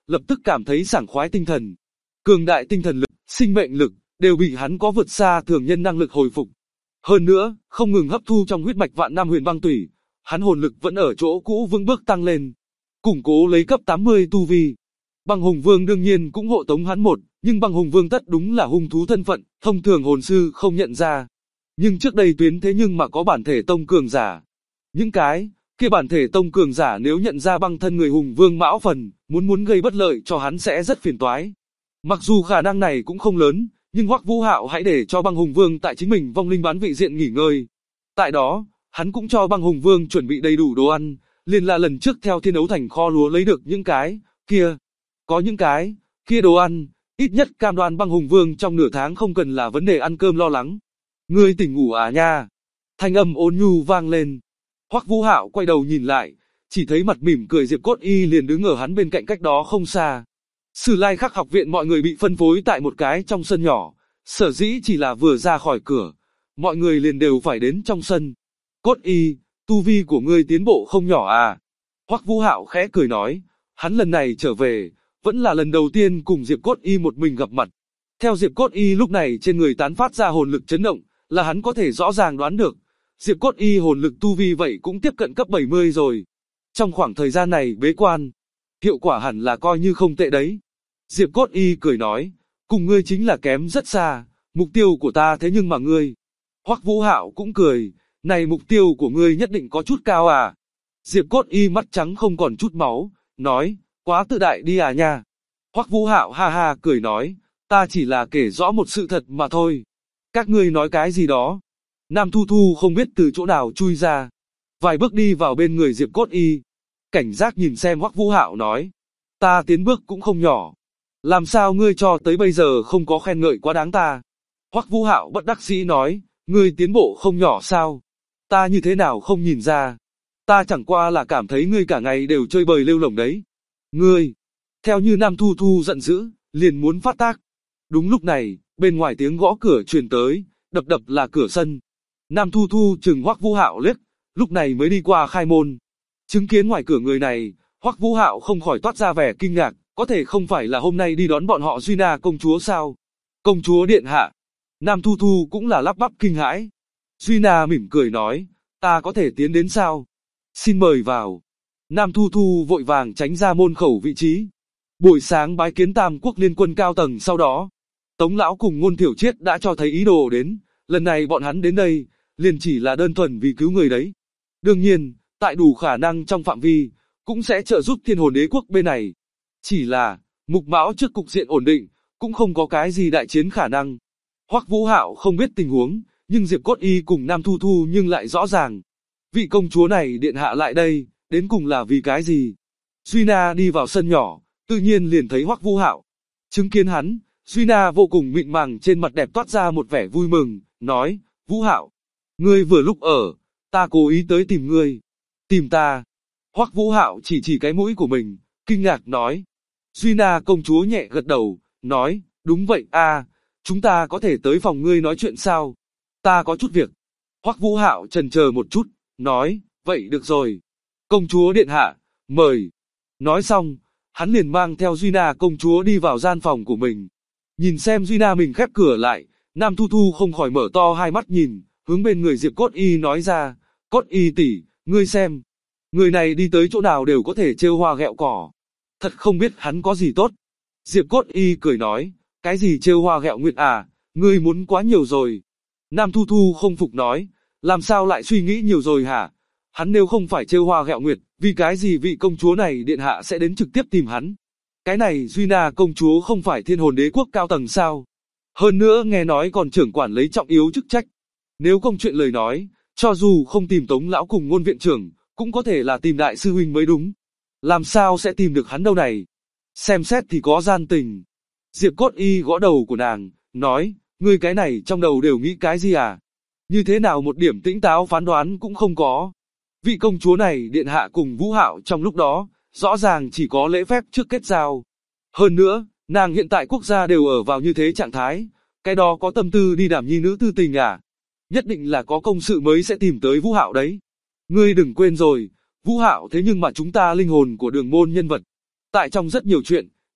lập tức cảm thấy sảng khoái tinh thần. Cường đại tinh thần lực, sinh mệnh lực, đều bị hắn có vượt xa thường nhân năng lực hồi phục. Hơn nữa, không ngừng hấp thu trong huyết mạch vạn năm huyền băng tủy, hắn hồn lực vẫn ở chỗ cũ vững bước tăng lên, củng cố lấy cấp 80 tu vi. Băng Hùng Vương đương nhiên cũng hộ tống hắn nhưng Băng Hùng Vương tất đúng là hung thú thân phận, thông thường hồn sư không nhận ra. Nhưng trước đây tuyến thế nhưng mà có bản thể tông cường giả. Những cái kia bản thể tông cường giả nếu nhận ra băng thân người Hùng Vương Mão Phần, muốn gây bất lợi cho hắn sẽ rất phiền toái. Mặc dù khả năng này cũng không lớn, nhưng Hoắc Vũ Hạo hãy để cho Băng Hùng Vương tại chính mình vong linh bán vị diện nghỉ ngơi. Tại đó, hắn cũng cho Băng Hùng Vương chuẩn bị đầy đủ đồ ăn, liền là lần trước theo Thiên Ấu Thành kho lúa lấy được những cái kia. Có những cái kia đồ ăn, ít nhất cam đoan Băng Hùng Vương trong nửa tháng không cần là vấn đề ăn cơm lo lắng. Ngươi tỉnh ngủ à nha? Thanh âm ôn nhu vang lên. Hoắc Vũ Hạo quay đầu nhìn lại, chỉ thấy mặt mỉm cười Diệp Cốt Y liền đứng ở hắn bên cạnh cách đó không xa. Sử Lai Khắc học viện mọi người bị phân phối tại một cái trong sân nhỏ, sở dĩ chỉ là vừa ra khỏi cửa, mọi người liền đều phải đến trong sân. Cốt Y, tu vi của ngươi tiến bộ không nhỏ à? Hoắc Vũ Hạo khẽ cười nói, hắn lần này trở về, vẫn là lần đầu tiên cùng Diệp Cốt Y một mình gặp mặt. Theo Diệp Cốt Y lúc này trên người tán phát ra hồn lực chấn động, là hắn có thể rõ ràng đoán được. Diệp Cốt Y hồn lực tu vi vậy cũng tiếp cận cấp 70 rồi. Trong khoảng thời gian này bế quan, hiệu quả hẳn là coi như không tệ đấy. Diệp Cốt Y cười nói, cùng ngươi chính là kém rất xa, mục tiêu của ta thế nhưng mà ngươi. Hoắc Vũ Hạo cũng cười, này mục tiêu của ngươi nhất định có chút cao à. Diệp Cốt Y mắt trắng không còn chút máu, nói, quá tự đại đi à nha. Hoắc Vũ Hạo ha ha cười nói, ta chỉ là kể rõ một sự thật mà thôi. Các ngươi nói cái gì đó? Nam Thu Thu không biết từ chỗ nào chui ra, vài bước đi vào bên người Diệp Cốt Y. Cảnh giác nhìn xem Hoắc Vũ Hạo nói, ta tiến bước cũng không nhỏ. Làm sao ngươi cho tới bây giờ không có khen ngợi quá đáng ta? Hoắc Vũ Hạo bất đắc dĩ nói, ngươi tiến bộ không nhỏ sao? Ta như thế nào không nhìn ra? Ta chẳng qua là cảm thấy ngươi cả ngày đều chơi bời lêu lổng đấy. Ngươi, theo như Nam Thu Thu giận dữ, liền muốn phát tác. Đúng lúc này, bên ngoài tiếng gõ cửa truyền tới, đập là cửa sân. Nam Thu Thu chừng Hoắc Vũ Hạo liếc, lúc này mới đi qua khai môn. Chứng kiến ngoài cửa người này, Hoắc Vũ Hạo không khỏi toát ra vẻ kinh ngạc, có thể không phải là hôm nay đi đón bọn họ Duy Na công chúa sao? Công chúa điện hạ. Nam Thu Thu cũng là lắp bắp kinh hãi. Duy Na mỉm cười nói, ta có thể tiến đến sao? Xin mời vào. Nam Thu Thu vội vàng tránh ra môn khẩu vị trí. Buổi sáng bái kiến Tam Quốc liên quân cao tầng sau đó, Tống Lão cùng Ngôn Thiểu Triết đã cho thấy ý đồ đến, lần này bọn hắn đến đây, liền chỉ là đơn thuần vì cứu người đấy. Đương nhiên, tại đủ khả năng trong phạm vi, cũng sẽ trợ giúp Thiên Hồn Đế quốc bên này. Chỉ là, Mục Mão trước cục diện ổn định, cũng không có cái gì đại chiến khả năng. Hoắc Vũ Hạo không biết tình huống, nhưng Diệp Cốt Y cùng Nam Thu Thu nhưng lại rõ ràng. Vị công chúa này điện hạ lại đây, đến cùng là vì cái gì? Duy Na đi vào sân nhỏ, tự nhiên liền thấy Hoắc Vũ Hạo. Chứng kiến hắn, Duy Na vô cùng mịn màng trên mặt đẹp toát ra một vẻ vui mừng, nói, Vũ Hạo, ngươi vừa lúc ở, ta cố ý tới tìm ngươi. Tìm ta? Hoắc Vũ Hạo chỉ cái mũi của mình, kinh ngạc nói. Duy Na công chúa nhẹ gật đầu, nói, đúng vậy a, chúng ta có thể tới phòng ngươi nói chuyện sao? Ta có chút việc. Hoắc Vũ Hạo chần chờ một chút, nói, vậy được rồi. Công chúa điện hạ, mời. Nói xong, hắn liền mang theo Duy Na công chúa đi vào gian phòng của mình. Nhìn xem Duy Na mình khép cửa lại, Nam Thu Thu không khỏi mở to hai mắt nhìn, hướng bên người Diệp Cốt Y nói ra, Cốt Y tỷ, ngươi xem. Người này đi tới chỗ nào đều có thể trêu hoa ghẹo cỏ. Thật không biết hắn có gì tốt. Diệp Cốt Y cười nói, cái gì trêu hoa ghẹo nguyệt à, ngươi muốn quá nhiều rồi. Nam Thu Thu không phục nói, làm sao lại suy nghĩ nhiều rồi hả? Hắn nếu không phải trêu hoa ghẹo nguyệt, vì cái gì vị công chúa này điện hạ sẽ đến trực tiếp tìm hắn? Cái này Duy Na công chúa không phải Thiên Hồn Đế quốc cao tầng sao? Hơn nữa nghe nói còn trưởng quản lấy trọng yếu chức trách. Nếu không chuyện lời nói, cho dù không tìm Tống Lão cùng Ngôn viện trưởng, cũng có thể là tìm đại sư huynh mới đúng. Làm sao sẽ tìm được hắn đâu này? Xem xét thì có gian tình. Diệp Cốt Y gõ đầu của nàng, nói, ngươi cái này trong đầu đều nghĩ cái gì à? Như thế nào một điểm tĩnh táo phán đoán cũng không có. Vị công chúa này điện hạ cùng Vũ Hạo trong lúc đó, rõ ràng chỉ có lễ phép trước kết giao. Hơn nữa, nàng hiện tại quốc gia đều ở vào như thế trạng thái, cái đó có tâm tư đi đảm nhi nữ tư tình à? Nhất định là có công sự mới sẽ tìm tới Vũ Hạo đấy. Ngươi đừng quên rồi, Vũ Hạo thế nhưng mà chúng ta linh hồn của đường môn nhân vật. Tại trong rất nhiều chuyện,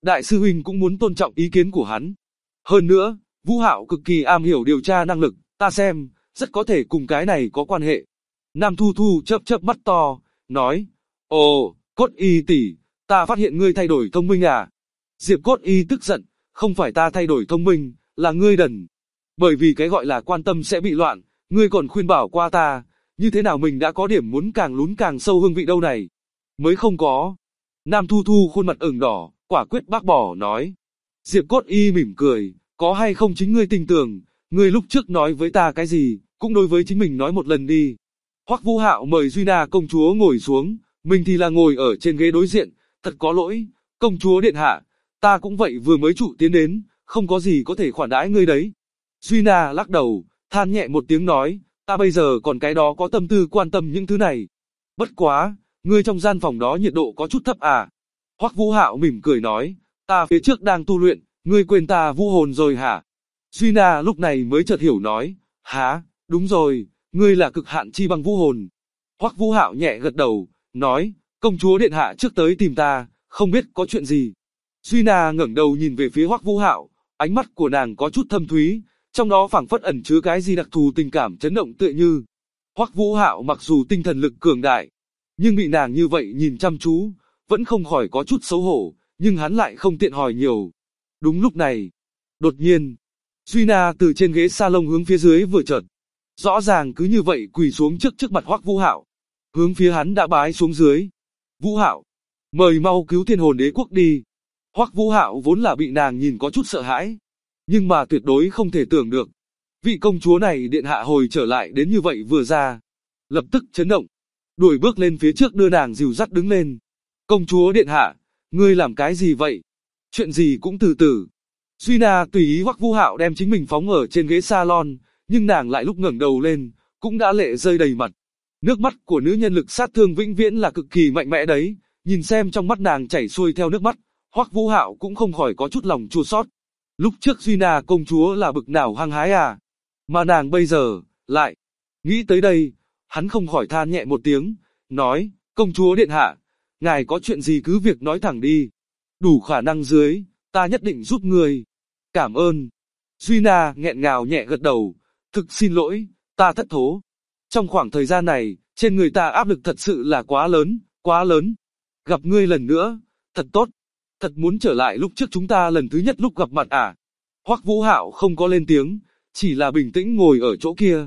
đại sư huynh cũng muốn tôn trọng ý kiến của hắn. Hơn nữa, Vũ Hạo cực kỳ am hiểu điều tra năng lực, ta xem, rất có thể cùng cái này có quan hệ. Nam Thu Thu chớp chớp mắt to, nói, ồ, Cốt Y tỷ, ta phát hiện ngươi thay đổi thông minh à? Diệp Cốt Y tức giận, không phải ta thay đổi thông minh, là ngươi đần. Bởi vì cái gọi là quan tâm sẽ bị loạn, ngươi còn khuyên bảo qua ta, như thế nào mình đã có điểm muốn càng lún càng sâu hương vị đâu này. Mới không có. Nam Thu Thu khuôn mặt ửng đỏ, quả quyết bác bỏ nói. Diệp Cốt Y mỉm cười, có hay không chính ngươi tin tưởng, ngươi lúc trước nói với ta cái gì, cũng đối với chính mình nói một lần đi. Hoắc Vũ Hạo mời Duy Na công chúa ngồi xuống, mình thì là ngồi ở trên ghế đối diện, thật có lỗi, công chúa điện hạ, ta cũng vậy vừa mới trụ tiến đến, không có gì có thể khoản đãi ngươi đấy. Duy Na lắc đầu, than nhẹ một tiếng nói, ta bây giờ còn cái đó có tâm tư quan tâm những thứ này. Bất quá, ngươi trong gian phòng đó nhiệt độ có chút thấp à? Hoắc Vũ Hạo mỉm cười nói, ta phía trước đang tu luyện, ngươi quên ta vũ hồn rồi hả? Duy Na lúc này mới chợt hiểu nói, hả, đúng rồi, ngươi là cực hạn chi bằng vũ hồn. Hoắc Vũ Hạo nhẹ gật đầu, nói, công chúa điện hạ trước tới tìm ta, không biết có chuyện gì. Duy Na ngẩng đầu nhìn về phía Hoắc Vũ Hạo, ánh mắt của nàng có chút thâm thúy, trong đó phảng phất ẩn chứa cái gì đặc thù tình cảm chấn động tựa như. Hoắc Vũ Hạo mặc dù tinh thần lực cường đại, nhưng bị nàng như vậy nhìn chăm chú, vẫn không khỏi có chút xấu hổ, nhưng hắn lại không tiện hỏi nhiều. Đúng lúc này, đột nhiên, Duy Na từ trên ghế salon hướng phía dưới vừa chợt, rõ ràng cứ như vậy quỳ xuống trước mặt Hoắc Vũ Hạo, hướng phía hắn đã bái xuống dưới. Vũ Hạo, mời mau cứu Thiên Hồn Đế Quốc đi. Hoắc Vũ Hạo vốn là bị nàng nhìn có chút sợ hãi, nhưng mà tuyệt đối không thể tưởng được, vị công chúa này điện hạ hồi trở lại đến như vậy vừa ra, lập tức chấn động, đuổi bước lên phía trước đưa nàng dìu dắt đứng lên. Công chúa điện hạ, ngươi làm cái gì vậy? Chuyện gì cũng từ từ. Duy Na tùy ý Hoắc Vũ Hạo đem chính mình phóng ở trên ghế salon, nhưng nàng lại lúc ngẩng đầu lên, cũng đã lệ rơi đầy mặt. Nước mắt của nữ nhân lực sát thương vĩnh viễn là cực kỳ mạnh mẽ đấy, nhìn xem trong mắt nàng chảy xuôi theo nước mắt, Hoắc Vũ Hạo cũng không khỏi có chút lòng chua xót. Lúc trước Duy Na công chúa là bực nào hăng hái à, mà nàng bây giờ, lại. Nghĩ tới đây, hắn không khỏi than nhẹ một tiếng, nói, công chúa điện hạ, ngài có chuyện gì cứ việc nói thẳng đi. Đủ khả năng dưới, ta nhất định giúp người. Cảm ơn. Duy Na nghẹn ngào nhẹ gật đầu, thực xin lỗi, ta thất thố. Trong khoảng thời gian này, trên người ta áp lực thật sự là quá lớn, quá lớn. Gặp ngươi lần nữa, thật tốt. Thật muốn trở lại lúc trước chúng ta lần thứ nhất lúc gặp mặt à. Hoắc Vũ Hạo không có lên tiếng, chỉ là bình tĩnh ngồi ở chỗ kia.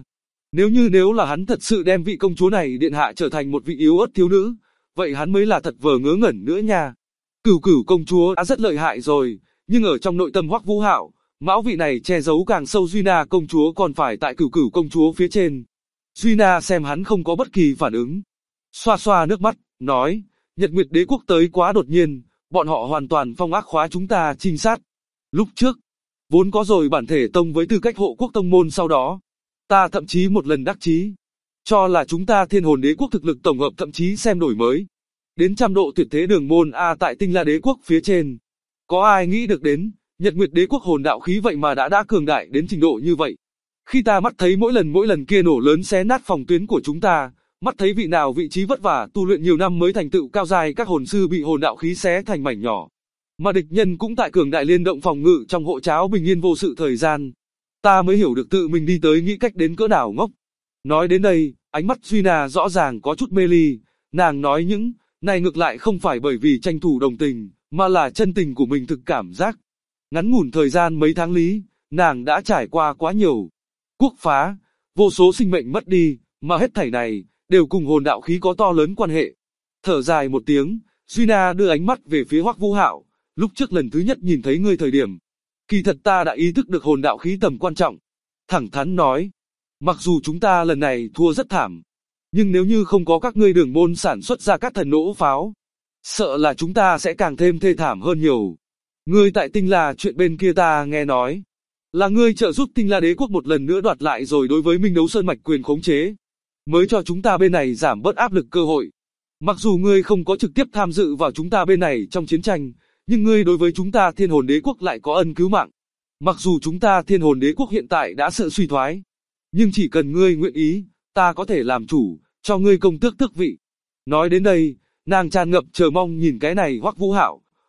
Nếu là hắn thật sự đem vị công chúa này điện hạ trở thành một vị yếu ớt thiếu nữ, vậy hắn mới là thật vờ ngớ ngẩn nữa nha. Cửu Cửu công chúa đã rất lợi hại rồi, nhưng ở trong nội tâm Hoắc Vũ Hạo, mão vị này che giấu càng sâu. Duy Na công chúa còn phải tại Cửu Cửu công chúa phía trên. Duy Na xem hắn không có bất kỳ phản ứng, xoa xoa nước mắt, nói, Nhật Nguyệt Đế Quốc tới quá đột nhiên, bọn họ hoàn toàn phong ác khóa chúng ta trinh sát. Lúc trước, vốn có rồi bản thể tông với tư cách hộ quốc tông môn, sau đó, ta thậm chí một lần đắc chí, cho là chúng ta Thiên Hồn Đế Quốc thực lực tổng hợp thậm chí xem đổi mới. Đến trăm độ tuyệt thế đường môn A tại Tinh La Đế Quốc phía trên. Có ai nghĩ được đến, Nhật Nguyệt Đế Quốc hồn đạo khí vậy mà đã cường đại đến trình độ như vậy. Khi ta mắt thấy mỗi lần kia nổ lớn xé nát phòng tuyến của chúng ta, mắt thấy vị nào vị trí vất vả tu luyện nhiều năm mới thành tựu cao giai các hồn sư bị hồn đạo khí xé thành mảnh nhỏ. Mà địch nhân cũng tại cường đại liên động phòng ngự trong hộ cháo bình yên vô sự thời gian. Ta mới hiểu được tự mình đi tới nghĩ cách đến cỡ nào ngốc. Nói đến đây, ánh mắt Duy Na rõ ràng có chút mê ly, nàng nói những này ngược lại không phải bởi vì tranh thủ đồng tình, mà là chân tình của mình thực cảm giác. Ngắn ngủn thời gian mấy tháng lý, nàng đã trải qua quá nhiều quốc phá, vô số sinh mệnh mất đi, mà hết thảy này đều cùng hồn đạo khí có to lớn quan hệ. Thở dài một tiếng, Duy Na đưa ánh mắt về phía Hoắc Vũ Hạo, lúc trước lần thứ nhất nhìn thấy ngươi thời điểm, kỳ thật ta đã ý thức được hồn đạo khí tầm quan trọng. Thẳng thắn nói, mặc dù chúng ta lần này thua rất thảm, nhưng nếu như không có các ngươi đường môn sản xuất ra các thần nỗ pháo, sợ là chúng ta sẽ càng thêm thê thảm hơn nhiều. Ngươi tại Tinh La chuyện bên kia ta nghe nói, là ngươi trợ giúp Tinh La Đế Quốc một lần nữa đoạt lại rồi đối với Minh Đấu Sơn mạch quyền khống chế, mới cho chúng ta bên này giảm bớt áp lực cơ hội. Mặc dù ngươi không có trực tiếp tham dự vào chúng ta bên này trong chiến tranh, nhưng ngươi đối với chúng ta Thiên Hồn Đế Quốc lại có ân cứu mạng. Mặc dù chúng ta Thiên Hồn Đế Quốc hiện tại đã sợ suy thoái, nhưng chỉ cần ngươi nguyện ý, ta có thể làm chủ, cho ngươi công tước tước vị. Nói đến đây, nàng tràn ngập chờ mong nhìn cái này Hoắc Vũ Hạo,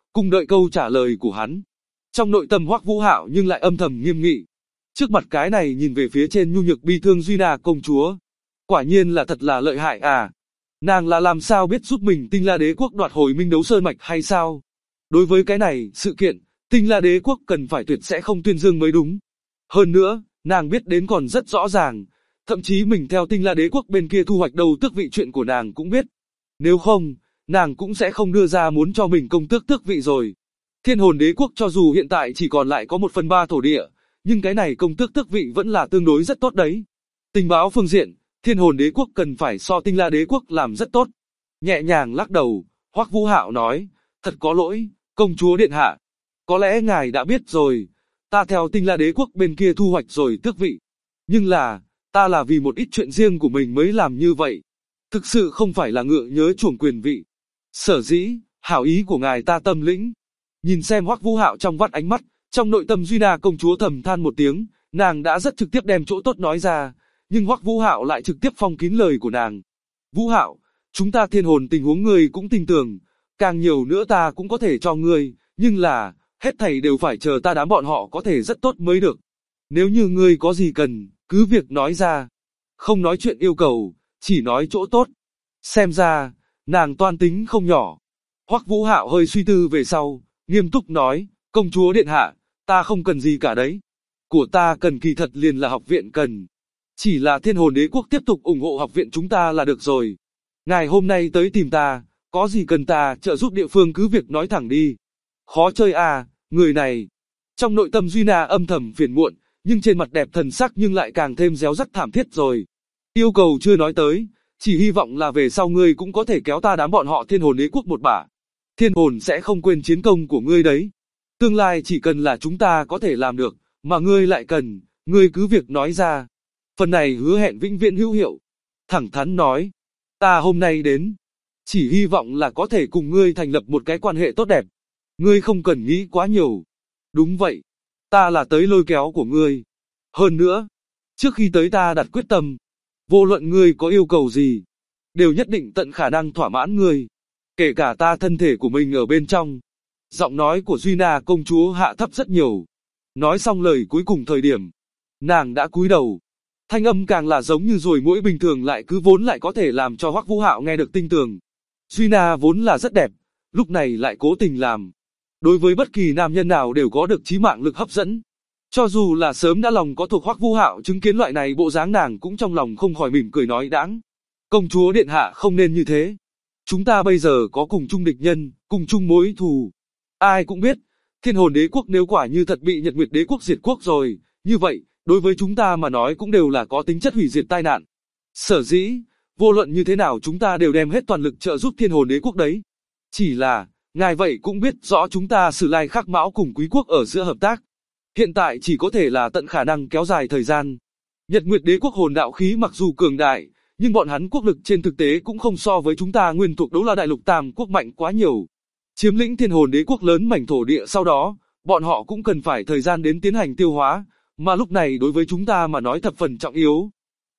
cùng đợi câu trả lời của hắn. Trong nội tâm Hoắc Vũ Hạo nhưng lại âm thầm nghiêm nghị. Trước mặt cái này nhìn về phía trên nhu nhược bi thương Duy Na công chúa. Quả nhiên là thật là lợi hại à. Nàng là làm sao biết giúp mình Tinh La Đế quốc đoạt hồi Minh Đấu Sơn mạch hay sao? Đối với cái này, sự kiện, Tinh La Đế quốc cần phải tuyệt sẽ không tuyên dương mới đúng. Hơn nữa, nàng biết đến còn rất rõ ràng, thậm chí mình theo Tinh La Đế quốc bên kia thu hoạch đầu tước vị chuyện của nàng cũng biết. Nếu không, nàng cũng sẽ không đưa ra muốn cho mình công tước vị rồi. Thiên Hồn Đế quốc cho dù hiện tại chỉ còn lại có 1/3 thổ địa, nhưng cái này công tước vị vẫn là tương đối rất tốt đấy. Tình báo phương diện, Thiên Hồn Đế quốc cần phải so Tinh La Đế quốc làm rất tốt. Nhẹ nhàng lắc đầu, Hoắc Vũ Hạo nói, thật có lỗi, công chúa điện hạ. Có lẽ ngài đã biết rồi, ta theo Tinh La Đế quốc bên kia thu hoạch rồi tước vị. Nhưng là, ta là vì một ít chuyện riêng của mình mới làm như vậy. Thực sự không phải là ngựa nhớ chuộng quyền vị. Sở dĩ, hảo ý của ngài ta tâm lĩnh. Nhìn xem Hoắc Vũ Hạo trong vắt ánh mắt, trong nội tâm Duy Na công chúa thầm than một tiếng, nàng đã rất trực tiếp đem chỗ tốt nói ra, nhưng Hoắc Vũ Hạo lại trực tiếp phong kín lời của nàng. Vũ Hạo, chúng ta thiên hồn tình huống ngươi cũng tin tưởng, càng nhiều nữa ta cũng có thể cho ngươi, nhưng là, hết thảy đều phải chờ ta đám bọn họ có thể rất tốt mới được. Nếu như ngươi có gì cần, cứ việc nói ra. Không nói chuyện yêu cầu, chỉ nói chỗ tốt. Xem ra, nàng toan tính không nhỏ. Hoắc Vũ Hạo hơi suy tư về sau, nghiêm túc nói, công chúa điện hạ, ta không cần gì cả đấy. Của ta cần kỳ thật liền là học viện cần. Chỉ là Thiên Hồn Đế quốc tiếp tục ủng hộ học viện chúng ta là được rồi. Ngài hôm nay tới tìm ta, có gì cần ta trợ giúp địa phương cứ việc nói thẳng đi. Khó chơi à, người này. Trong nội tâm Duy Na âm thầm phiền muộn, nhưng trên mặt đẹp thần sắc nhưng lại càng thêm réo rắt thảm thiết rồi. Yêu cầu chưa nói tới, chỉ hy vọng là về sau ngươi cũng có thể kéo ta đám bọn họ Thiên Hồn Đế quốc một bả. Thiên hồn sẽ không quên chiến công của ngươi đấy. Tương lai chỉ cần là chúng ta có thể làm được, mà ngươi lại cần, ngươi cứ việc nói ra. Phần này hứa hẹn vĩnh viễn hữu hiệu. Thẳng thắn nói, ta hôm nay đến, chỉ hy vọng là có thể cùng ngươi thành lập một cái quan hệ tốt đẹp. Ngươi không cần nghĩ quá nhiều. Đúng vậy, ta là tới lôi kéo của ngươi. Hơn nữa, trước khi tới ta đặt quyết tâm, vô luận ngươi có yêu cầu gì, đều nhất định tận khả năng thỏa mãn ngươi. Kể cả ta thân thể của mình ở bên trong. Giọng nói của Duy Na công chúa hạ thấp rất nhiều. Nói xong lời cuối cùng thời điểm, nàng đã cúi đầu. Thanh âm càng là giống như ruồi muỗi bình thường lại cứ vốn lại có thể làm cho Hoắc Vũ Hạo nghe được tinh tường. Duy Na vốn là rất đẹp, lúc này lại cố tình làm. Đối với bất kỳ nam nhân nào đều có được chí mạng lực hấp dẫn. Cho dù là sớm đã lòng có thuộc Hoắc Vũ Hạo chứng kiến loại này bộ dáng nàng cũng trong lòng không khỏi mỉm cười nói đãng. Công chúa điện hạ không nên như thế. Chúng ta bây giờ có cùng chung địch nhân, cùng chung mối thù. Ai cũng biết, Thiên Hồn Đế quốc nếu quả như thật bị Nhật Nguyệt Đế quốc diệt quốc rồi, như vậy, đối với chúng ta mà nói cũng đều là có tính chất hủy diệt tai nạn. Sở dĩ, vô luận như thế nào chúng ta đều đem hết toàn lực trợ giúp Thiên Hồn Đế quốc đấy. Chỉ là, ngài vậy cũng biết rõ chúng ta Sử Lai Khắc Mão cùng Quý quốc ở giữa hợp tác. Hiện tại chỉ có thể là tận khả năng kéo dài thời gian. Nhật Nguyệt Đế quốc hồn đạo khí mặc dù cường đại, nhưng bọn hắn quốc lực trên thực tế cũng không so với chúng ta nguyên thuộc Đấu La Đại Lục Tam quốc mạnh quá nhiều. Chiếm lĩnh Thiên Hồn Đế quốc lớn mảnh thổ địa sau đó, bọn họ cũng cần phải thời gian đến tiến hành tiêu hóa, mà lúc này đối với chúng ta mà nói thập phần trọng yếu.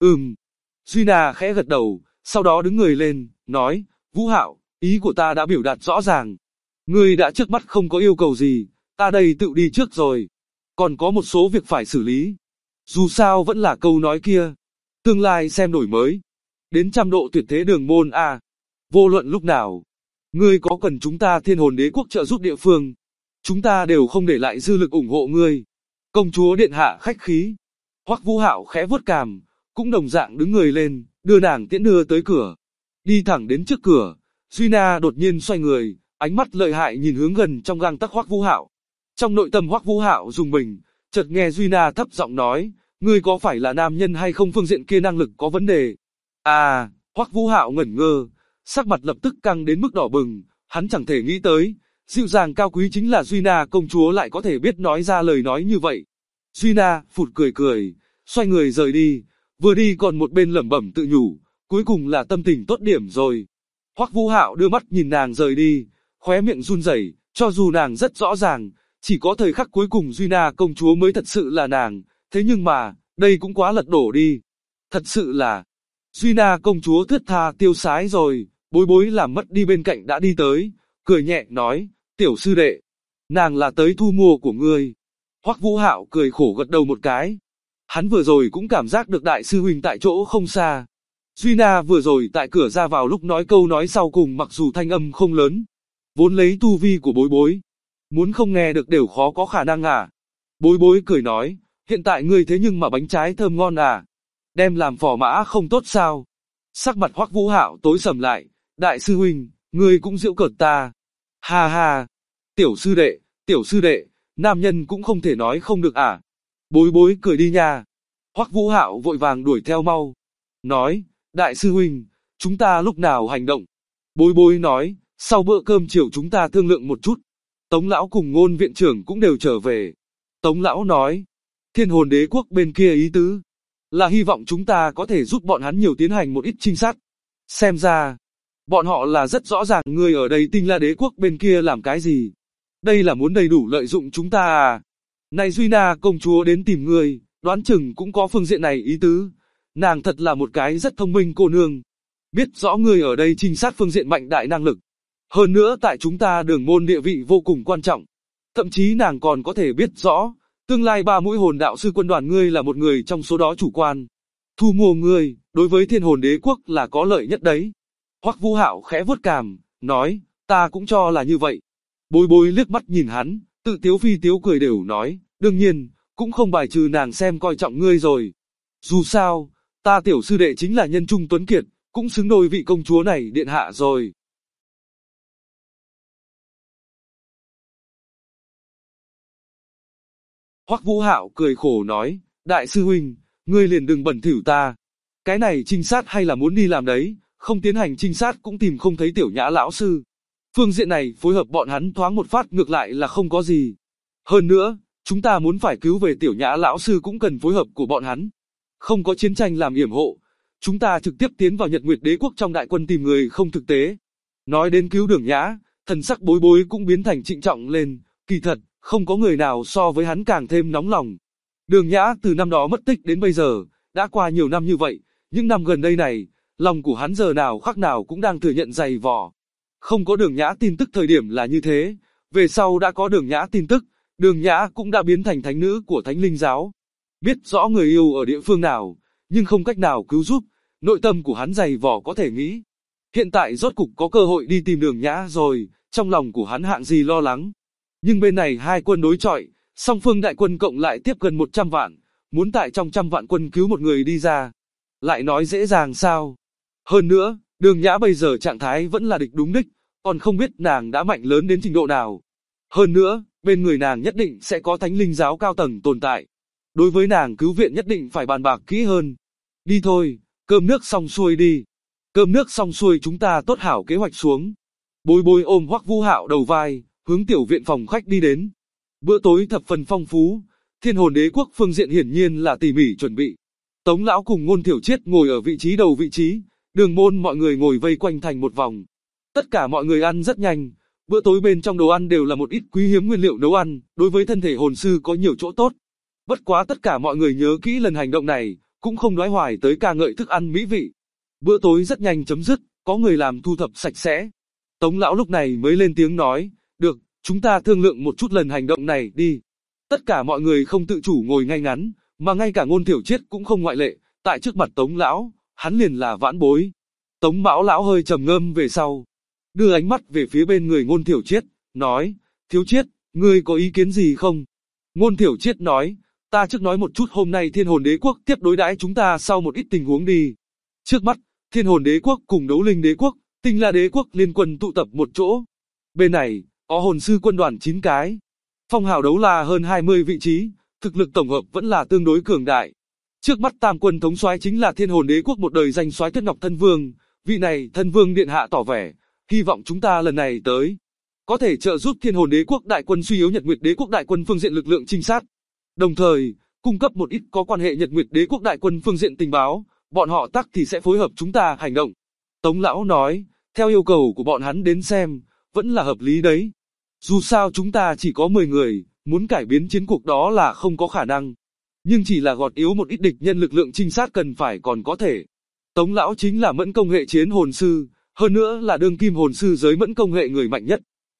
Duy Na khẽ gật đầu, sau đó đứng người lên, nói, Vũ Hạo, ý của ta đã biểu đạt rõ ràng. Ngươi đã trước mắt không có yêu cầu gì, ta đây tự đi trước rồi. Còn có một số việc phải xử lý. Dù sao vẫn là câu nói kia. Tương lai xem đổi mới. Đến 100 độ tuyệt thế đường môn a. Vô luận lúc nào, ngươi có cần chúng ta Thiên Hồn Đế quốc trợ giúp địa phương, chúng ta đều không để lại dư lực ủng hộ ngươi. Công chúa điện hạ khách khí. Hoắc Vũ Hạo khẽ vuốt cằm, cũng đồng dạng đứng người lên, đưa nàng tiễn đưa tới cửa. Đi thẳng đến trước cửa, Duy Na đột nhiên xoay người, ánh mắt lợi hại nhìn hướng gần trong gang tấc Hoắc Vũ Hạo. Trong nội tâm Hoắc Vũ Hạo rùng mình, chợt nghe Duy Na thấp giọng nói, ngươi có phải là nam nhân hay không, phương diện kia năng lực có vấn đề. À, Hoắc Vũ Hạo ngẩn ngơ, sắc mặt lập tức căng đến mức đỏ bừng, hắn chẳng thể nghĩ tới, dịu dàng cao quý chính là Duy Na công chúa lại có thể biết nói ra lời nói như vậy. Duy Na phụt cười cười, xoay người rời đi, vừa đi còn một bên lẩm bẩm tự nhủ, cuối cùng là tâm tình tốt điểm rồi. Hoắc Vũ Hạo đưa mắt nhìn nàng rời đi, khóe miệng run rẩy, cho dù nàng rất rõ ràng, chỉ có thời khắc cuối cùng Duy Na công chúa mới thật sự là nàng, thế nhưng mà, đây cũng quá lật đổ đi. Thật sự là, Duy Na công chúa thướt tha tiêu sái rồi, Bối Bối làm mất đi bên cạnh đã đi tới, cười nhẹ nói, Tiểu sư đệ, nàng là tới thu mua của ngươi. Hoắc Vũ Hạo cười khổ gật đầu một cái. Hắn vừa rồi cũng cảm giác được đại sư huynh tại chỗ không xa. Duy Na vừa rồi tại cửa ra vào lúc nói câu nói sau cùng mặc dù thanh âm không lớn, vốn lấy tu vi của Bối Bối, muốn không nghe được đều khó có khả năng à. Bối Bối cười nói, hiện tại ngươi thế nhưng mà bánh trái thơm ngon à, đem làm phò mã không tốt sao? Sắc mặt Hoắc Vũ Hạo tối sầm lại, đại sư huynh, ngươi cũng giễu cợt ta. Ha ha, tiểu sư đệ, nam nhân cũng không thể nói không được à. Bối Bối cười đi nha. Hoắc Vũ Hạo vội vàng đuổi theo mau, nói, đại sư huynh, chúng ta lúc nào hành động? Bối Bối nói, sau bữa cơm chiều chúng ta thương lượng một chút. Tống lão cùng Ngôn viện trưởng cũng đều trở về. Tống lão nói, Thiên Hồn Đế quốc bên kia ý tứ là hy vọng chúng ta có thể giúp bọn hắn nhiều tiến hành một ít trinh sát. Xem ra, bọn họ là rất rõ ràng ngươi ở đây Tinh La Đế quốc bên kia làm cái gì. Đây là muốn đầy đủ lợi dụng chúng ta à. Này Duy Na công chúa đến tìm ngươi, đoán chừng cũng có phương diện này ý tứ. Nàng thật là một cái rất thông minh cô nương. Biết rõ ngươi ở đây trinh sát phương diện mạnh đại năng lực. Hơn nữa tại chúng ta Đường môn địa vị vô cùng quan trọng. Thậm chí nàng còn có thể biết rõ, tương lai 3 mũi hồn đạo sư quân đoàn ngươi là một người trong số đó chủ quan. Thu mua ngươi, đối với Thiên Hồn Đế quốc là có lợi nhất đấy. Hoắc Vũ Hạo khẽ vuốt cằm, nói, ta cũng cho là như vậy. Bối Bối liếc mắt nhìn hắn, tự tiếu phi tiếu cười đều nói, đương nhiên, cũng không bài trừ nàng xem coi trọng ngươi rồi. Dù sao, ta tiểu sư đệ chính là nhân trung tuấn kiệt, cũng xứng đôi vị công chúa này điện hạ rồi. Hoắc Vũ Hạo cười khổ nói, đại sư huynh, ngươi liền đừng bẩn thỉu ta. Cái này trinh sát hay là muốn đi làm đấy, không tiến hành trinh sát cũng tìm không thấy Tiểu Nhã lão sư. Phương diện này phối hợp bọn hắn thoáng một phát ngược lại là không có gì. Hơn nữa, chúng ta muốn phải cứu về Tiểu Nhã lão sư cũng cần phối hợp của bọn hắn. Không có chiến tranh làm yểm hộ, chúng ta trực tiếp tiến vào Nhật Nguyệt Đế quốc trong đại quân tìm người không thực tế. Nói đến cứu Đường Nhã, thần sắc Bối Bối cũng biến thành trịnh trọng lên, kỳ thật, không có người nào so với hắn càng thêm nóng lòng. Đường Nhã từ năm đó mất tích đến bây giờ, đã qua nhiều năm như vậy, những năm gần đây này, lòng của hắn giờ nào khắc nào cũng đang thừa nhận dày vò. Không có Đường Nhã tin tức thời điểm là như thế, về sau đã có Đường Nhã tin tức, Đường Nhã cũng đã biến thành thánh nữ của Thánh Linh giáo. Biết rõ người yêu ở địa phương nào, nhưng không cách nào cứu giúp, nội tâm của hắn dày vò có thể nghĩ. Hiện tại rốt cục có cơ hội đi tìm Đường Nhã rồi, trong lòng của hắn hạng gì lo lắng. Nhưng bên này hai quân đối chọi, song phương đại quân cộng lại tiếp gần 100 vạn, muốn tại trong 100 vạn quân cứu một người đi ra. Lại nói dễ dàng sao? Hơn nữa, Đường Nhã bây giờ trạng thái vẫn là địch đúng đích, còn không biết nàng đã mạnh lớn đến trình độ nào. Hơn nữa, bên người nàng nhất định sẽ có Thánh Linh giáo cao tầng tồn tại. Đối với nàng cứu viện nhất định phải bàn bạc kỹ hơn. Đi thôi, cơm nước xong xuôi đi. Cơm nước xong xuôi chúng ta tốt hảo kế hoạch xuống. Bối Bối ôm Hoắc Vũ Hạo đầu vai, hướng tiểu viện phòng khách đi đến. Bữa tối thập phần phong phú, Thiên Hồn Đế quốc phương diện hiển nhiên là tỉ mỉ chuẩn bị. Tống lão cùng Ngôn Thiểu Triết ngồi ở vị trí đầu vị trí, Đường môn mọi người ngồi vây quanh thành một vòng. Tất cả mọi người ăn rất nhanh, bữa tối bên trong đồ ăn đều là một ít quý hiếm nguyên liệu nấu ăn, đối với thân thể hồn sư có nhiều chỗ tốt. Bất quá tất cả mọi người nhớ kỹ lần hành động này, cũng không nói hoài tới ca ngợi thức ăn mỹ vị. Bữa tối rất nhanh chấm dứt, có người làm thu thập sạch sẽ. Tống lão lúc này mới lên tiếng nói, được, chúng ta thương lượng một chút lần hành động này đi. Tất cả mọi người không tự chủ ngồi ngay ngắn, mà ngay cả Ngôn Thiểu Triết cũng không ngoại lệ, tại trước mặt Tống lão, hắn liền là vãn bối. Tống Mão lão hơi trầm ngâm về sau, đưa ánh mắt về phía bên người Ngôn Thiểu Triết, nói, Thiếu Triết, ngươi có ý kiến gì không? Ngôn Thiểu Triết nói, ta trước nói một chút hôm nay Thiên Hồn Đế quốc tiếp đối đãi chúng ta sau một ít tình huống đi. Trước mắt, Thiên Hồn Đế quốc cùng Đấu Linh Đế quốc, Tinh La Đế quốc liên quân tụ tập một chỗ. Bên này, có hồn sư quân đoàn 9 cái. Phong hào đấu la hơn 20 vị trí, thực lực tổng hợp vẫn là tương đối cường đại. Trước mắt tam quân thống soái chính là Thiên Hồn Đế quốc một đời danh soái Tuyết Ngọc Thân Vương, vị này Thân Vương điện hạ tỏ vẻ, hy vọng chúng ta lần này tới có thể trợ giúp Thiên Hồn Đế quốc đại quân suy yếu Nhật Nguyệt Đế quốc đại quân phương diện lực lượng trinh sát. Đồng thời, cung cấp một ít có quan hệ Nhật Nguyệt Đế quốc đại quân phương diện tình báo, bọn họ tắc thì sẽ phối hợp chúng ta hành động. Tống lão nói, theo yêu cầu của bọn hắn đến xem, vẫn là hợp lý đấy. Dù sao chúng ta chỉ có 10 người, muốn cải biến chiến cuộc đó là không có khả năng. Nhưng chỉ là gọt yếu một ít địch nhân lực lượng trinh sát cần phải còn có thể. Tống lão chính là mẫn công hệ chiến hồn sư, hơn nữa là đương kim hồn sư giới mẫn công hệ người mạnh nhất.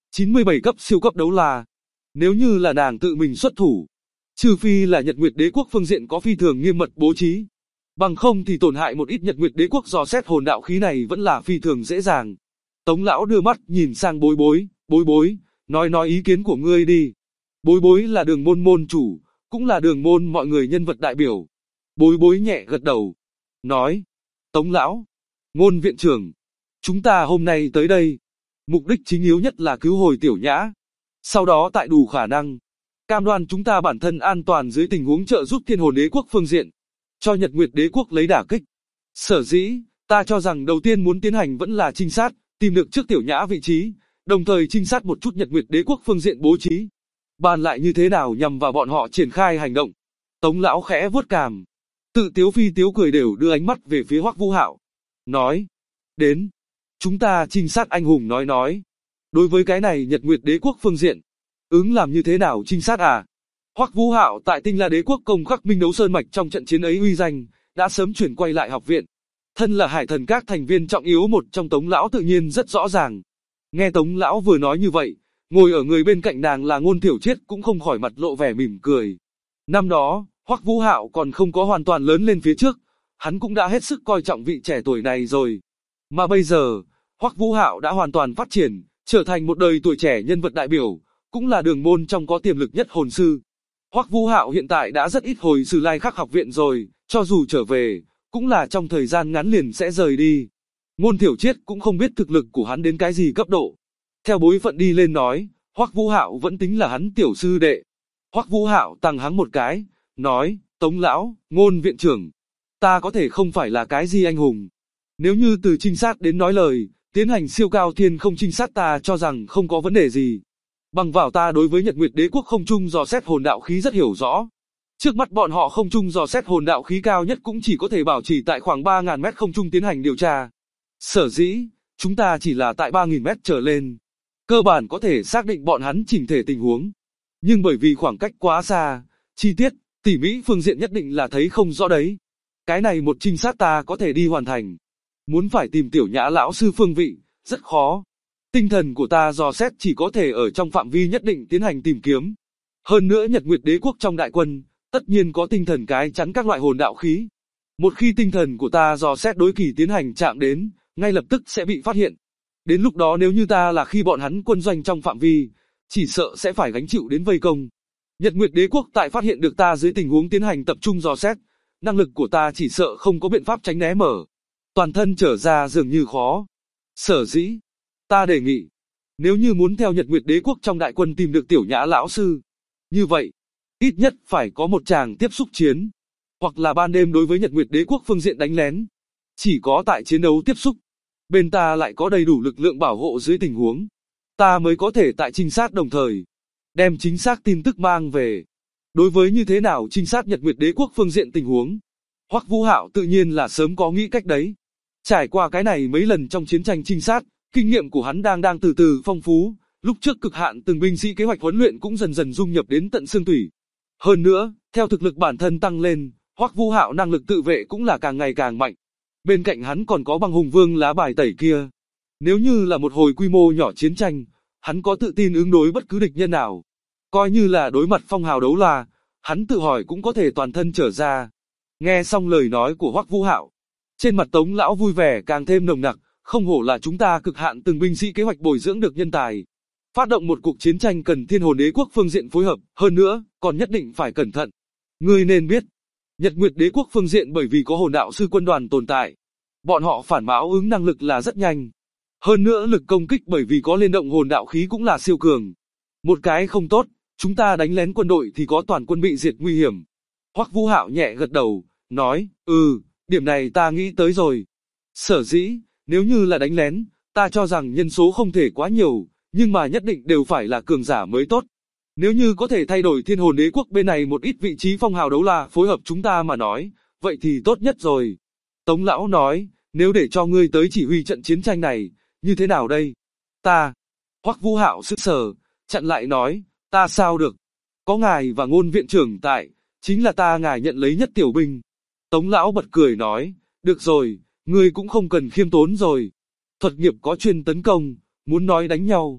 97 cấp siêu cấp đấu la. Nếu như là nàng tự mình xuất thủ, trừ phi là Nhật Nguyệt Đế quốc phương diện có phi thường nghiêm mật bố trí, bằng không thì tổn hại một ít Nhật Nguyệt Đế quốc dò xét hồn đạo khí này vẫn là phi thường dễ dàng. Tống lão đưa mắt nhìn sang Bối Bối, Bối Bối, nói ý kiến của ngươi đi. Bối Bối là Đường môn môn chủ, cũng là Đường môn mọi người nhân vật đại biểu. Bối Bối nhẹ gật đầu, nói, Tống lão, Ngôn viện trưởng, chúng ta hôm nay tới đây, mục đích chính yếu nhất là cứu hồi Tiểu Nhã. Sau đó tại đủ khả năng, cam đoan chúng ta bản thân an toàn dưới tình huống trợ giúp Thiên Hồn Đế quốc phương diện, cho Nhật Nguyệt Đế quốc lấy đả kích. Sở dĩ, ta cho rằng đầu tiên muốn tiến hành vẫn là trinh sát, tìm được trước Tiểu Nhã vị trí, đồng thời trinh sát một chút Nhật Nguyệt Đế quốc phương diện bố trí. Bàn lại như thế nào nhằm vào bọn họ triển khai hành động. Tống lão khẽ vuốt cằm, tự tiếu phi tiếu cười đều đưa ánh mắt về phía Hoắc Vũ Hạo, nói, đến, chúng ta trinh sát anh hùng nói. Đối với cái này Nhật Nguyệt Đế quốc phương diện, ứng làm như thế nào trinh sát à? Hoắc Vũ Hạo tại Tinh La Đế quốc công khắc Minh Đấu Sơn mạch trong trận chiến ấy uy danh, đã sớm chuyển quay lại học viện. Thân là Hải Thần các thành viên trọng yếu một trong Tống lão tự nhiên rất rõ ràng. Nghe Tống lão vừa nói như vậy, ngồi ở người bên cạnh nàng là Ngôn Thiểu Triết cũng không khỏi mặt lộ vẻ mỉm cười. Năm đó, Hoắc Vũ Hạo còn không có hoàn toàn lớn lên phía trước, hắn cũng đã hết sức coi trọng vị trẻ tuổi này rồi. Mà bây giờ, Hoắc Vũ Hạo đã hoàn toàn phát triển, trở thành một đời tuổi trẻ nhân vật đại biểu, cũng là Đường môn trong có tiềm lực nhất hồn sư. Hoắc Vũ Hạo hiện tại đã rất ít hồi Sử Lai Khắc học viện rồi, cho dù trở về, cũng là trong thời gian ngắn liền sẽ rời đi. Ngôn Thiểu Triết cũng không biết thực lực của hắn đến cái gì cấp độ. Theo bối phận đi lên nói, Hoắc Vũ Hạo vẫn tính là hắn tiểu sư đệ. Hoắc Vũ Hạo tăng hắng một cái, nói, Tống lão, Ngôn viện trưởng, ta có thể không phải là cái gì anh hùng. Nếu như từ trinh sát đến nói lời, tiến hành siêu cao thiên không trinh sát ta cho rằng không có vấn đề gì. Bằng vào ta đối với Nhật Nguyệt Đế quốc không trung dò xét hồn đạo khí rất hiểu rõ. Trước mắt bọn họ không trung dò xét hồn đạo khí cao nhất cũng chỉ có thể bảo trì tại khoảng 3.000 mét không trung tiến hành điều tra. Sở dĩ, chúng ta chỉ là tại 3.000 mét trở lên. Cơ bản có thể xác định bọn hắn chỉnh thể tình huống. Nhưng bởi vì khoảng cách quá xa, chi tiết, tỉ mỹ phương diện nhất định là thấy không rõ đấy. Cái này một trinh sát ta có thể đi hoàn thành. Muốn phải tìm Tiểu Nhã lão sư phương vị, rất khó. Tinh thần của ta dò xét chỉ có thể ở trong phạm vi nhất định tiến hành tìm kiếm. Hơn nữa Nhật Nguyệt Đế quốc trong đại quân, tất nhiên có tinh thần cái chắn các loại hồn đạo khí. Một khi tinh thần của ta dò xét đối kỳ tiến hành chạm đến, ngay lập tức sẽ bị phát hiện. Đến lúc đó nếu như ta là khi bọn hắn quân doanh trong phạm vi, chỉ sợ sẽ phải gánh chịu đến vây công. Nhật Nguyệt Đế quốc tại phát hiện được ta dưới tình huống tiến hành tập trung dò xét, năng lực của ta chỉ sợ không có biện pháp tránh né mở. Toàn thân trở ra dường như khó. Sở dĩ, ta đề nghị, nếu như muốn theo Nhật Nguyệt Đế quốc trong đại quân tìm được Tiểu Nhã lão sư, như vậy, ít nhất phải có một tràng tiếp xúc chiến, hoặc là ban đêm đối với Nhật Nguyệt Đế quốc phương diện đánh lén. Chỉ có tại chiến đấu tiếp xúc, bên ta lại có đầy đủ lực lượng bảo hộ dưới tình huống, ta mới có thể tại trinh sát đồng thời, đem chính xác tin tức mang về. Đối với như thế nào trinh sát Nhật Nguyệt Đế quốc phương diện tình huống, Hoắc Vũ Hạo tự nhiên là sớm có nghĩ cách đấy. Trải qua cái này mấy lần trong chiến tranh trinh sát, kinh nghiệm của hắn đang từ từ phong phú, lúc trước cực hạn từng binh sĩ kế hoạch huấn luyện cũng dần dần dung nhập đến tận xương tủy. Hơn nữa, theo thực lực bản thân tăng lên, Hoắc Vũ Hạo năng lực tự vệ cũng là càng ngày càng mạnh. Bên cạnh hắn còn có Băng Hùng Vương lá bài tẩy kia. Nếu như là một hồi quy mô nhỏ chiến tranh, hắn có tự tin ứng đối bất cứ địch nhân nào. Coi như là đối mặt phong hào đấu la, hắn tự hỏi cũng có thể toàn thân trở ra. Nghe xong lời nói của Hoắc Vũ Hạo, trên mặt Tống lão vui vẻ càng thêm nồng nặc, không hổ là chúng ta cực hạn từng binh sĩ kế hoạch bồi dưỡng được nhân tài. Phát động một cuộc chiến tranh cần Thiên Hồn Đế quốc phương diện phối hợp, hơn nữa, còn nhất định phải cẩn thận. Ngươi nên biết, Nhật Nguyệt Đế quốc phương diện bởi vì có hồn đạo sư quân đoàn tồn tại, bọn họ phản mão ứng năng lực là rất nhanh. Hơn nữa lực công kích bởi vì có liên động hồn đạo khí cũng là siêu cường. Một cái không tốt, chúng ta đánh lén quân đội thì có toàn quân bị diệt nguy hiểm. Hoắc Vũ Hạo nhẹ gật đầu, nói, điểm này ta nghĩ tới rồi. Sở dĩ, nếu như là đánh lén, ta cho rằng nhân số không thể quá nhiều, nhưng mà nhất định đều phải là cường giả mới tốt. Nếu như có thể thay đổi Thiên Hồn Đế quốc bên này một ít vị trí phong hào đấu la phối hợp chúng ta mà nói, vậy thì tốt nhất rồi. Tống lão nói, nếu để cho ngươi tới chỉ huy trận chiến tranh này, như thế nào đây? Ta. Hoắc Vũ Hạo sững sờ, chặn lại nói, ta sao được? Có ngài và Ngôn viện trưởng tại, chính là ta ngài nhận lấy nhất tiểu binh. Tống lão bật cười nói, được rồi, ngươi cũng không cần khiêm tốn rồi. Thuật nghiệp có chuyên tấn công, muốn nói đánh nhau,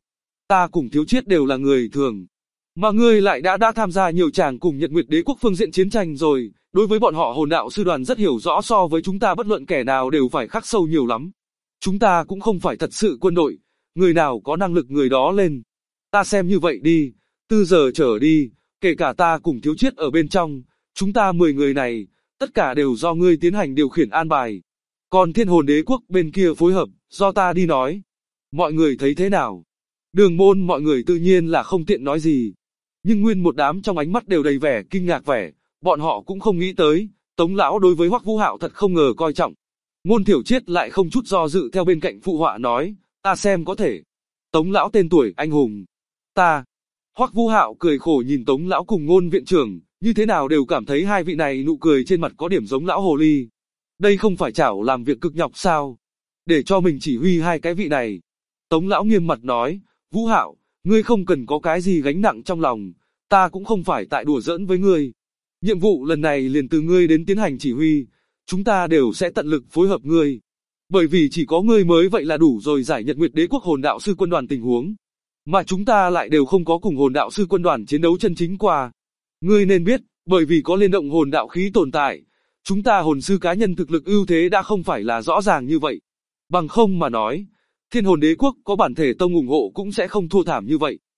Ta cùng Thiếu Chiết đều là người thường. Mà ngươi lại đã tham gia nhiều tràng cùng Nhật Nguyệt Đế quốc phương diện chiến tranh rồi, đối với bọn họ hồn đạo sư đoàn rất hiểu rõ, so với chúng ta bất luận kẻ nào đều phải khắc sâu nhiều lắm. Chúng ta cũng không phải thật sự quân đội, người nào có năng lực người đó lên. Ta xem như vậy đi, từ giờ trở đi, kể cả ta cùng Thiếu Chiết ở bên trong, chúng ta 10 người này, tất cả đều do ngươi tiến hành điều khiển an bài. Còn Thiên Hồn Đế quốc bên kia phối hợp, do ta đi nói. Mọi người thấy thế nào? Đường Môn mọi người tự nhiên là không tiện nói gì. Nhưng nguyên một đám trong ánh mắt đều đầy vẻ kinh ngạc vẻ, bọn họ cũng không nghĩ tới, Tống lão đối với Hoắc Vũ Hạo thật không ngờ coi trọng. Ngôn Thiểu Chiết lại không chút do dự theo bên cạnh phụ họa nói, ta xem có thể. Tống lão tên tuổi anh hùng. Ta. Hoắc Vũ Hạo cười khổ nhìn Tống lão cùng Ngôn viện trưởng, như thế nào đều cảm thấy hai vị này nụ cười trên mặt có điểm giống lão hồ ly. Đây không phải chảo làm việc cực nhọc sao? Để cho mình chỉ huy hai cái vị này. Tống lão nghiêm mặt nói, Vũ Hạo, ngươi không cần có cái gì gánh nặng trong lòng, ta cũng không phải tại đùa giỡn với ngươi. Nhiệm vụ lần này liền từ ngươi đến tiến hành chỉ huy, chúng ta đều sẽ tận lực phối hợp ngươi. Bởi vì chỉ có ngươi mới vậy là đủ rồi giải Nhật Nguyệt Đế quốc hồn đạo sư quân đoàn tình huống. Mà chúng ta lại đều không có cùng hồn đạo sư quân đoàn chiến đấu chân chính qua. Ngươi nên biết, bởi vì có liên động hồn đạo khí tồn tại, chúng ta hồn sư cá nhân thực lực ưu thế đã không phải là rõ ràng như vậy. Bằng không mà nói, Thiên Hồn Đế quốc có bản thể tông ủng hộ cũng sẽ không thua thảm như vậy.